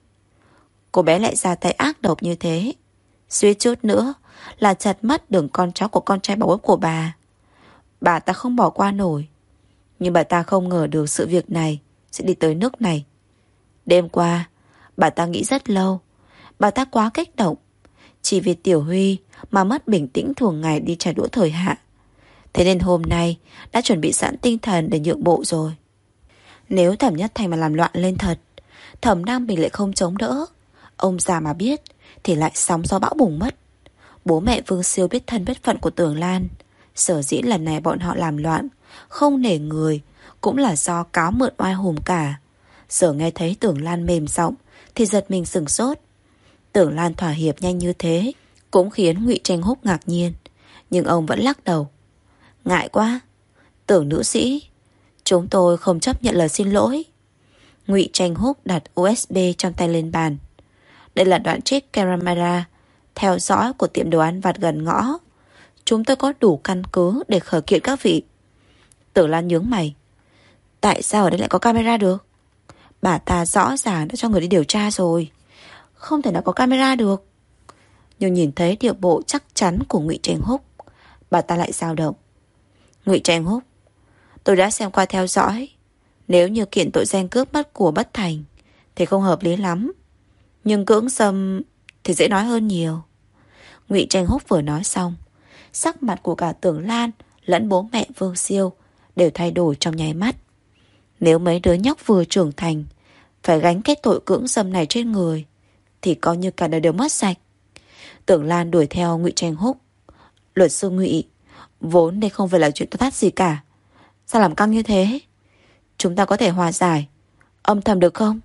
Cô bé lại ra tay ác độc như thế, suýt chút nữa là chặt mất đường con cháu của con trai bảo bối của bà. Bà ta không bỏ qua nổi. Nhưng bà ta không ngờ được sự việc này sẽ đi tới nước này. Đêm qua bà ta nghĩ rất lâu. Bà ta quá kích động, chỉ vì Tiểu Huy mà mất bình tĩnh thường ngày đi trả đũa thời hạ. Thế nên hôm nay đã chuẩn bị sẵn tinh thần để nhượng bộ rồi. Nếu Thẩm Nhất Thành mà làm loạn lên thật, Thẩm Nam Bình lại không chống đỡ, ông già mà biết thì lại sóng gió bão bùng mất. Bố mẹ Vương Siêu biết thân biết phận của Tưởng Lan. Sở dĩ lần này bọn họ làm loạn, không nể người, cũng là do cáo mượn oai hùng cả. Giờ nghe thấy Tưởng Lan mềm giọng thì giật mình sửng sốt. Tưởng Lan thỏa hiệp nhanh như thế cũng khiến Ngụy Tranh Húc ngạc nhiên. Nhưng ông vẫn lắc đầu. Ngại quá, Tưởng nữ sĩ, chúng tôi không chấp nhận lời xin lỗi. Ngụy Tranh Húc đặt u ét bê trong tay lên bàn. Đây là đoạn trích camera theo dõi của tiệm đồ ăn vặt gần ngõ. Chúng tôi có đủ căn cứ để khởi kiện các vị. Tưởng Lan nhướng mày. Tại sao ở đây lại có camera được? Bà ta rõ ràng đã cho người đi điều tra rồi, không thể nào có camera được. Nhưng nhìn thấy điệu bộ chắc chắn của Ngụy Tranh Húc, bà ta lại dao động. Ngụy Tranh Húc, tôi đã xem qua theo dõi. Nếu như kiện tội danh cướp mất của bất thành thì không hợp lý lắm. Nhưng cưỡng dâm thì dễ nói hơn nhiều. Ngụy Tranh Húc vừa nói xong, sắc mặt của cả Tưởng Lan lẫn bố mẹ Vương Siêu đều thay đổi trong nháy mắt. Nếu mấy đứa nhóc vừa trưởng thành phải gánh cái tội cưỡng dâm này trên người thì coi như cả đời đều mất sạch. Tưởng Lan đuổi theo Ngụy Tranh Húc. Luật sư Ngụy, vốn đây không phải là chuyện to tát gì cả. Sao làm căng như thế? Chúng ta có thể hòa giải âm thầm được không?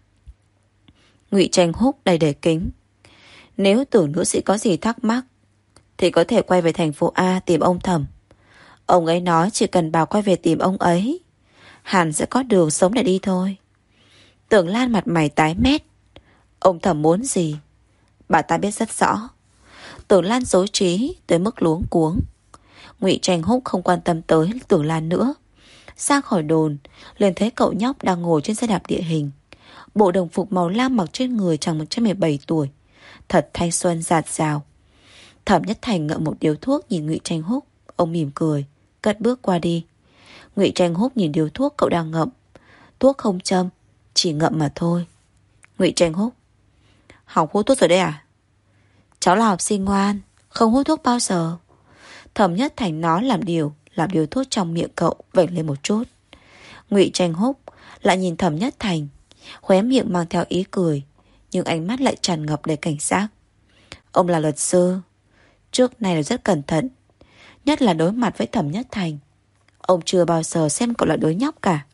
Ngụy Tranh Húc đầy đầy kính. Nếu Tưởng nữ sĩ có gì thắc mắc thì có thể quay về thành phố A tìm ông Thẩm. Ông ấy nói chỉ cần bảo quay về tìm ông ấy, hẳn sẽ có đường sống để đi thôi. Tưởng Lan mặt mày tái mét. Ông Thẩm muốn gì bà ta biết rất rõ. Tưởng Lan dối trí tới mức luống cuống. Ngụy Tranh Húc không quan tâm tới Tưởng Lan nữa. Ra khỏi đồn liền thấy cậu nhóc đang ngồi trên xe đạp địa hình. Bộ đồng phục màu lam mặc trên người chàng một trăm mười bảy tuổi, thật thanh xuân dạt dào. Thẩm Nhất Thành ngậm một điếu thuốc nhìn Ngụy Tranh Húc. Ông mỉm cười, cất bước qua đi. Ngụy Tranh Húc nhìn điếu thuốc cậu đang ngậm. Thuốc không châm, chỉ ngậm mà thôi. Ngụy Tranh Húc, học hút thuốc rồi đấy à? Cháu là học sinh ngoan, không hút thuốc bao giờ. Thẩm Nhất Thành nói làm điều, làm điều thuốc trong miệng cậu vẩy lên một chút. Ngụy Tranh Húc lại nhìn Thẩm Nhất Thành, khóe miệng mang theo ý cười, nhưng ánh mắt lại tràn ngập đầy cảnh giác. Ông là luật sư, trước này là rất cẩn thận, nhất là đối mặt với Thẩm Nhất Thành. Ông chưa bao giờ xem cậu là đứa nhóc cả.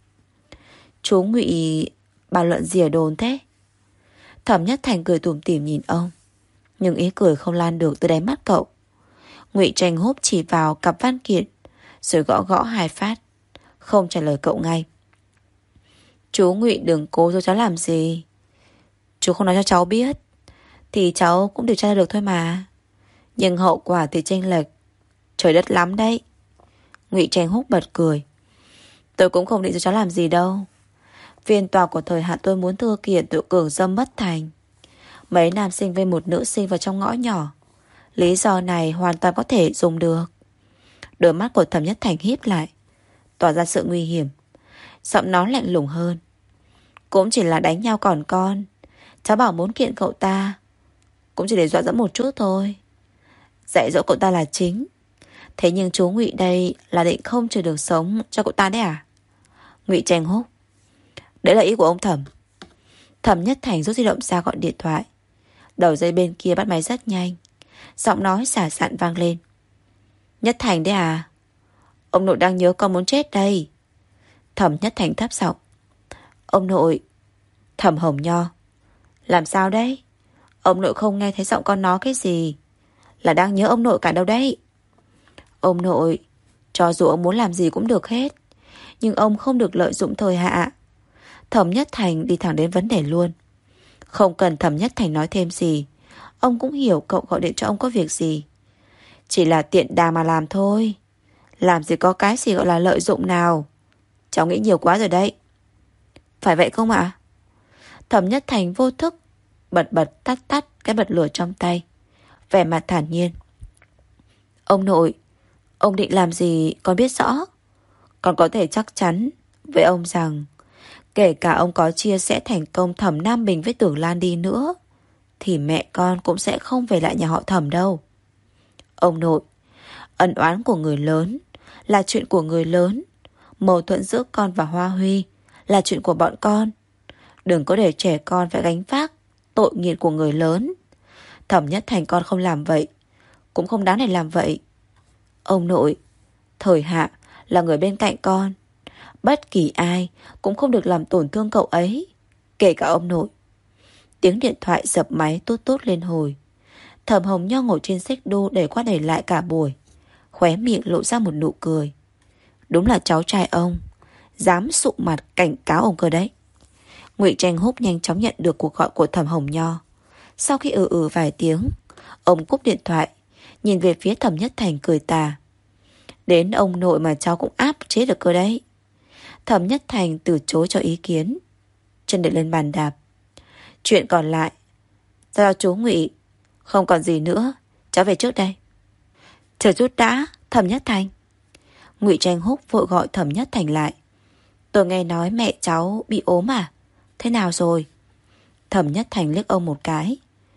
Chú Ngụy bàn luận gì ở đồn thế? Thẩm Nhất Thành cười tủm tỉm nhìn ông, nhưng ý cười không lan được từ đáy mắt cậu. Ngụy Tranh Húc chỉ vào cặp văn kiện rồi gõ gõ hai phát, không trả lời cậu ngay. Chú Ngụy đừng cố dối cháu làm gì. Chú không nói cho cháu biết thì cháu cũng điều tra được thôi mà. Nhưng hậu quả thì chênh lệch trời đất lắm đấy. Ngụy Tranh Húc bật cười. Tôi cũng không định cho cháu làm gì đâu. Phiên tòa của thời hạn tôi muốn thưa kiện tội cưỡng dâm bất thành. Mấy nam sinh với một nữ sinh vào trong ngõ nhỏ. Lý do này hoàn toàn có thể dùng được. Đôi mắt của Thẩm Nhất Thành híp lại, tỏ ra sự nguy hiểm. Giọng nói lạnh lùng hơn. Cũng chỉ là đánh nhau còn con. Cháu bảo muốn kiện cậu ta cũng chỉ để dọa dẫm một chút thôi, dạy dỗ cậu ta là chính. Thế nhưng chú Ngụy đây là định không trừ được sống cho cậu ta đấy à? Ngụy Tranh Húc, đấy là ý của ông Thẩm. Thẩm Nhất Thành rút di động ra gọi điện thoại. Đầu dây bên kia bắt máy rất nhanh. Giọng nói xả sạn vang lên. Nhất Thành đấy à? Ông nội đang nhớ con muốn chết đây. Thẩm Nhất Thành thấp giọng. Ông nội. Thẩm Hồng Nho. Làm sao đấy? Ông nội không nghe thấy giọng con nói cái gì là đang nhớ ông nội cả đâu đấy. Ông nội, cho dù ông muốn làm gì cũng được hết, nhưng ông không được lợi dụng thời hạ. Thẩm Nhất Thành đi thẳng đến vấn đề luôn. Không cần Thẩm Nhất Thành nói thêm gì, ông cũng hiểu cậu gọi điện cho ông có việc gì. Chỉ là tiện đà mà làm thôi. Làm gì có cái gì gọi là lợi dụng nào. Cháu nghĩ nhiều quá rồi đấy. Phải vậy không ạ? Thẩm Nhất Thành vô thức bật bật tắt tắt cái bật lửa trong tay, vẻ mặt thản nhiên. Ông nội, ông định làm gì con biết rõ. Con có thể chắc chắn với ông rằng kể cả ông có chia sẻ thành công Thẩm Nam Bình với Tưởng Lan đi nữa thì mẹ con cũng sẽ không về lại nhà họ Thẩm đâu. Ông nội, ân oán của người lớn là chuyện của người lớn. Mâu thuẫn giữa con và Hoa Huy là chuyện của bọn con. Đừng có để trẻ con phải gánh vác tội nghiệp của người lớn. Thẩm Nhất Thành con không làm vậy, cũng không đáng để làm vậy. Ông nội, Thời Hạ là người bên cạnh con. Bất kỳ ai cũng không được làm tổn thương cậu ấy, kể cả ông nội. Tiếng điện thoại dập máy tút tút lên hồi. Thẩm Hồng Nho ngồi trên xích đu để qua để lại cả buổi, khóe miệng lộ ra một nụ cười. Đúng là cháu trai ông, dám sụ mặt cảnh cáo ông cơ đấy. Ngụy Tranh Húc nhanh chóng nhận được cuộc gọi của Thẩm Hồng Nho. Sau khi ừ ừ vài tiếng, ông cúp điện thoại, nhìn về phía Thẩm Nhất Thành cười tà. Đến ông nội mà cháu cũng áp chế được cơ đấy. Thẩm Nhất Thành từ chối cho ý kiến, chân để lên bàn đạp. Chuyện còn lại giao cho chú Ngụy. Không còn gì nữa, cháu về trước đây. Chờ chút đã, Thẩm Nhất Thành. Ngụy Tranh Húc vội gọi Thẩm Nhất Thành lại. Tôi nghe nói mẹ cháu bị ốm à? Thế nào rồi? Thẩm Nhất Thành liếc ông một cái.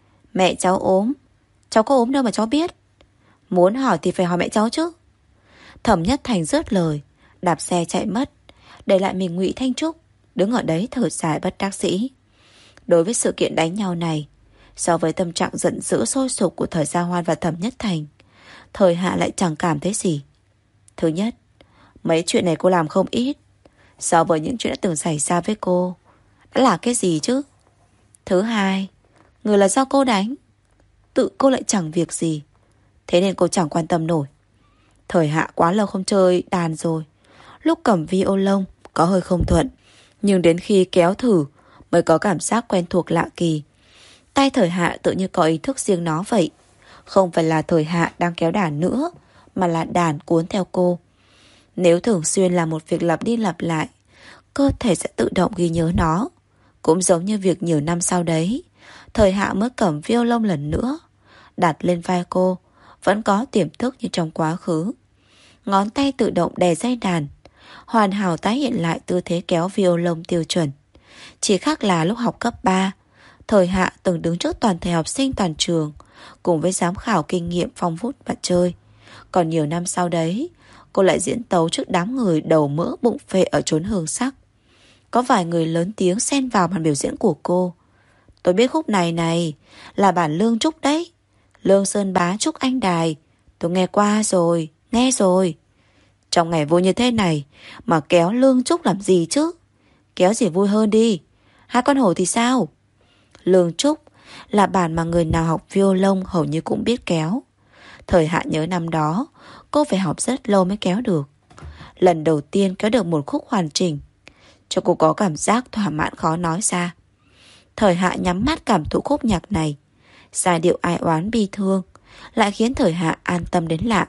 Mẹ cháu ốm? Cháu có ốm đâu mà cháu biết. Muốn hỏi thì phải hỏi mẹ cháu chứ. Thẩm Nhất Thành rớt lời, đạp xe chạy mất, để lại mình Ngụy Thanh Trúc đứng ở đấy thở dài bất đắc dĩ. Đối với sự kiện đánh nhau này, so với tâm trạng giận dữ sôi sục của Thời Gia Hoan và Thẩm Nhất Thành, Thời Hạ lại chẳng cảm thấy gì. Thứ nhất, mấy chuyện này cô làm không ít, so với những chuyện đã từng xảy ra với cô, đã là cái gì chứ. Thứ hai, người là do cô đánh, tự cô lại chẳng việc gì, thế nên cô chẳng quan tâm nổi. Thời Hạ quá lâu không chơi đàn rồi, lúc cầm violon có hơi không thuận, nhưng đến khi kéo thử mới có cảm giác quen thuộc lạ kỳ. Tay Thời Hạ tự như có ý thức riêng nó vậy. Không phải là Thời Hạ đang kéo đàn nữa, mà là đàn cuốn theo cô. Nếu thường xuyên làm một việc lặp đi lặp lại, cơ thể sẽ tự động ghi nhớ nó. Cũng giống như việc nhiều năm sau đấy, Thời Hạ mới cầm violon lần nữa, đặt lên vai cô, vẫn có tiềm thức như trong quá khứ. Ngón tay tự động đè dây đàn, hoàn hảo tái hiện lại tư thế kéo violon tiêu chuẩn. Chỉ khác là lúc học cấp ba, Thời Hạ từng đứng trước toàn thể học sinh toàn trường, cùng với giám khảo kinh nghiệm phong phút và chơi. Còn nhiều năm sau đấy, cô lại diễn tấu trước đám người đầu mỡ bụng phệ ở chốn hương sắc. Có vài người lớn tiếng xen vào màn biểu diễn của cô. Tôi biết khúc này này là bản Lương Trúc đấy. Lương Sơn Bá Trúc Anh Đài. Tôi nghe qua rồi, nghe rồi. Trong ngày vui như thế này mà kéo Lương Trúc làm gì chứ? Kéo gì vui hơn đi. Hai con hổ thì sao? Lương Trúc là bản mà người nào học violon hầu như cũng biết kéo. Thời Hạ nhớ năm đó cô phải học rất lâu mới kéo được. Lần đầu tiên kéo được một khúc hoàn chỉnh, cho cô có cảm giác thỏa mãn khó nói ra. Thời Hạ nhắm mắt cảm thụ khúc nhạc này, giai điệu ai oán bi thương lại khiến Thời Hạ an tâm đến lạ.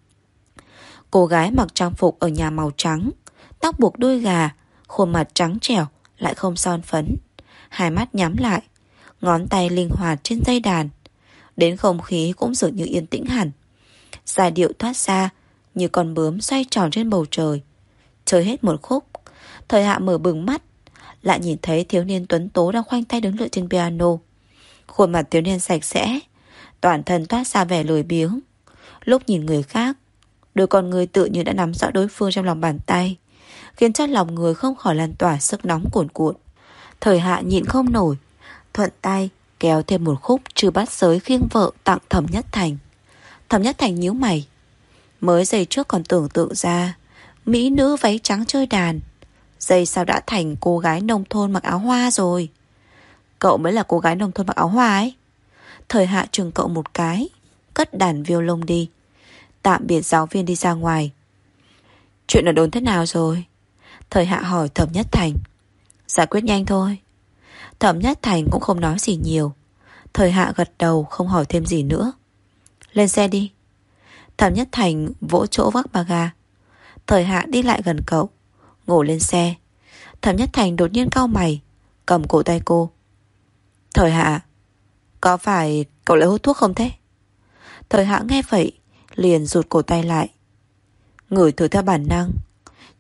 Cô gái mặc trang phục ở nhà màu trắng, tóc buộc đuôi gà, khuôn mặt trắng trẻo lại không son phấn, hai mắt nhắm lại, ngón tay linh hoạt trên dây đàn. Đến không khí cũng dường như yên tĩnh hẳn. Giai điệu thoát ra như con bướm xoay tròn trên bầu trời. Chơi hết một khúc, Thời Hạ mở bừng mắt, lại nhìn thấy thiếu niên tuấn tố đang khoanh tay đứng lựa trên piano. Khuôn mặt thiếu niên sạch sẽ, toàn thân toát ra vẻ lười biếng. Lúc nhìn người khác, đôi con người tự như đã nắm rõ đối phương trong lòng bàn tay, khiến cho lòng người không khỏi lan tỏa sức nóng cuồn cuộn. Thời Hạ nhịn không nổi, thuận tay kéo thêm một khúc Trừ Bát Giới khiêng vợ tặng Thẩm Nhất Thành. Thẩm Nhất Thành nhíu mày. Mới giây trước còn tưởng tượng ra mỹ nữ váy trắng chơi đàn, giây sao đã thành cô gái nông thôn mặc áo hoa rồi. Cậu mới là cô gái nông thôn mặc áo hoa ấy. Thời Hạ chừng cậu một cái, cất đàn violon đi, tạm biệt giáo viên đi ra ngoài. Chuyện ở đồn thế nào rồi? Thời Hạ hỏi Thẩm Nhất Thành. Giải quyết nhanh thôi. Thẩm Nhất Thành cũng không nói gì nhiều. Thời Hạ gật đầu không hỏi thêm gì nữa. Lên xe đi. Thẩm Nhất Thành vỗ chỗ vác ba ga. Thời Hạ đi lại gần cậu, ngồi lên xe. Thẩm Nhất Thành đột nhiên cau mày, cầm cổ tay cô. Thời Hạ, có phải cậu lại hút thuốc không thế? Thời Hạ nghe vậy liền rụt cổ tay lại. Ngửi thử theo bản năng,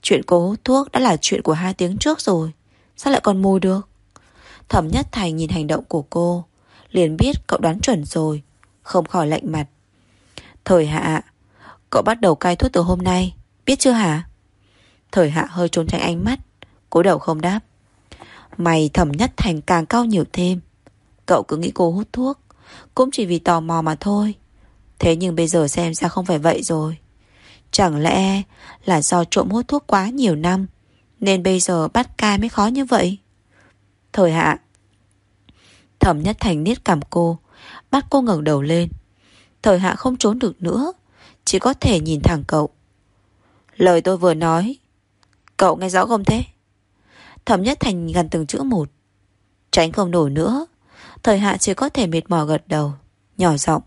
Chuyện cô hút thuốc đã là chuyện của hai tiếng trước rồi, sao lại còn mù được? Thẩm Nhất Thành nhìn hành động của cô, liền biết cậu đoán chuẩn rồi, không khỏi lạnh mặt. Thời Hạ, cậu bắt đầu cai thuốc từ hôm nay, biết chưa hả? Thời Hạ hơi trốn tránh ánh mắt, cúi đầu không đáp. Mày Thẩm Nhất Thành càng cau nhiều thêm. Cậu cứ nghĩ cô hút thuốc cũng chỉ vì tò mò mà thôi. Thế nhưng bây giờ xem ra không phải vậy rồi. Chẳng lẽ là do trộm hút thuốc quá nhiều năm nên bây giờ bắt cai mới khó như vậy? Thời Hạ. Thẩm Nhất Thành niết cằm cô, bắt cô ngẩng đầu lên. Thời Hạ không trốn được nữa, chỉ có thể nhìn thẳng cậu. Lời tôi vừa nói, cậu nghe rõ không thế? Thẩm Nhất Thành gần từng chữ một. Tránh không nổi nữa, Thời Hạ chỉ có thể mệt mỏi gật đầu, nhỏ giọng.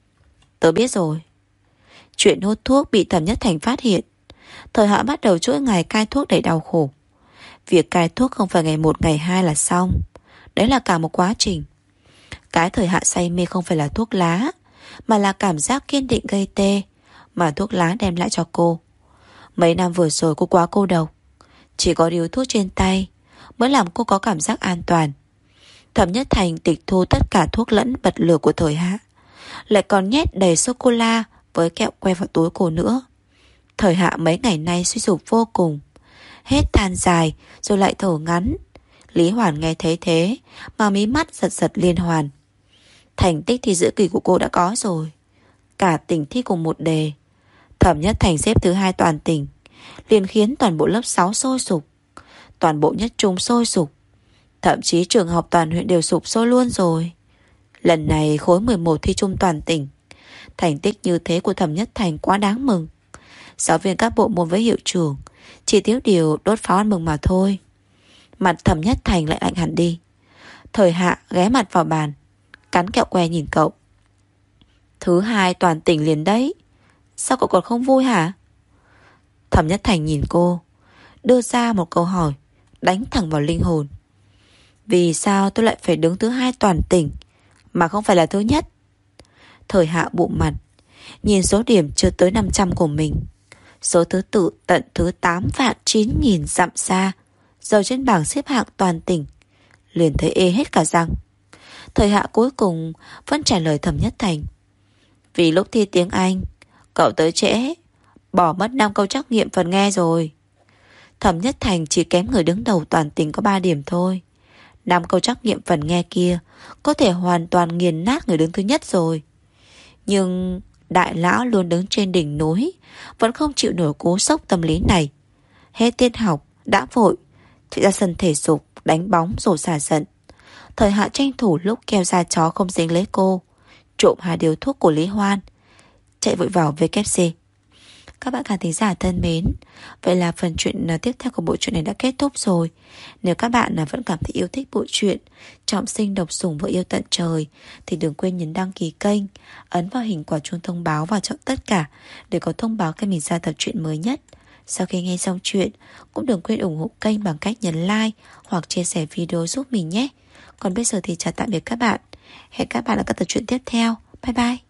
Tớ biết rồi. Chuyện hút thuốc bị Thẩm Nhất Thành phát hiện, Thời Hạ bắt đầu chuỗi ngày cai thuốc đầy đau khổ. Việc cai thuốc không phải ngày một ngày hai là xong, đấy là cả một quá trình. Cái Thời Hạ say mê không phải là thuốc lá, mà là cảm giác kiên định gây tê mà thuốc lá đem lại cho cô. Mấy năm vừa rồi cô quá cô độc, chỉ có điếu thuốc trên tay mới làm cô có cảm giác an toàn. Thẩm Nhất Thành tịch thu tất cả thuốc lẫn bật lửa của Thời Hạ, lại còn nhét đầy sô-cô-la với kẹo que vào túi cô nữa. Thời Hạ mấy ngày nay suy sụp vô cùng, hết than dài rồi lại thở ngắn. Lý Hoàn nghe thấy thế mà mí mắt giật giật liên hoàn. Thành tích thi giữa kỳ của cô đã có rồi, cả tỉnh thi cùng một đề. Thẩm Nhất Thành xếp thứ hai toàn tỉnh, liền khiến toàn bộ lớp sáu sôi sục, toàn bộ nhất trung sôi sục, thậm chí trường học toàn huyện đều sụp sôi luôn rồi. Lần này khối mười một thi chung toàn tỉnh. Thành tích như thế của Thẩm Nhất Thành quá đáng mừng. Giáo viên các bộ môn với hiệu trưởng chỉ thiếu điều đốt pháo ăn mừng mà thôi. Mặt Thẩm Nhất Thành lại lạnh hẳn đi. Thời Hạ ghé mặt vào bàn, cắn kẹo que nhìn cậu. Thứ hai toàn tỉnh liền đấy, sao cậu còn không vui hả? Thẩm Nhất Thành nhìn cô, đưa ra một câu hỏi đánh thẳng vào linh hồn. Vì sao tôi lại phải đứng thứ hai toàn tỉnh mà không phải là thứ nhất? Thời Hạ bụng mặt, nhìn số điểm chưa tới năm trăm của mình, số thứ tự tận thứ tám vạn chín nghìn dặm xa, giờ trên bảng xếp hạng toàn tỉnh, liền thấy ê hết cả răng. Thời Hạ cuối cùng vẫn trả lời Thẩm Nhất Thành. Vì lúc thi tiếng Anh cậu tới trễ, bỏ mất năm câu trắc nghiệm phần nghe rồi. Thẩm Nhất Thành chỉ kém người đứng đầu toàn tỉnh có ba điểm thôi. Năm câu trắc nghiệm phần nghe kia có thể hoàn toàn nghiền nát người đứng thứ nhất rồi. Nhưng đại lão luôn đứng trên đỉnh núi vẫn không chịu nổi cú sốc tâm lý này. Hết tiết học đã vội chạy ra sân thể dục đánh bóng rồi xả giận. Thời Hạ tranh thủ lúc keo da chó không dính lấy cô, trộm hai điếu thuốc của Lý Hoan, chạy vội vào vê kép xê. Các bạn khán thính giả thân mến, vậy là phần chuyện tiếp theo của bộ truyện này đã kết thúc rồi. Nếu các bạn vẫn cảm thấy yêu thích bộ truyện Trọng Sinh Độc Sủng Vợ Yêu Tận Trời thì đừng quên nhấn đăng ký kênh, ấn vào hình quả chuông thông báo và chọn tất cả để có thông báo khi mình ra tập truyện mới nhất. Sau khi nghe xong chuyện, cũng đừng quên ủng hộ kênh bằng cách nhấn like hoặc chia sẻ video giúp mình nhé. Còn bây giờ thì chào tạm biệt các bạn. Hẹn các bạn ở các tập truyện tiếp theo. Bye bye.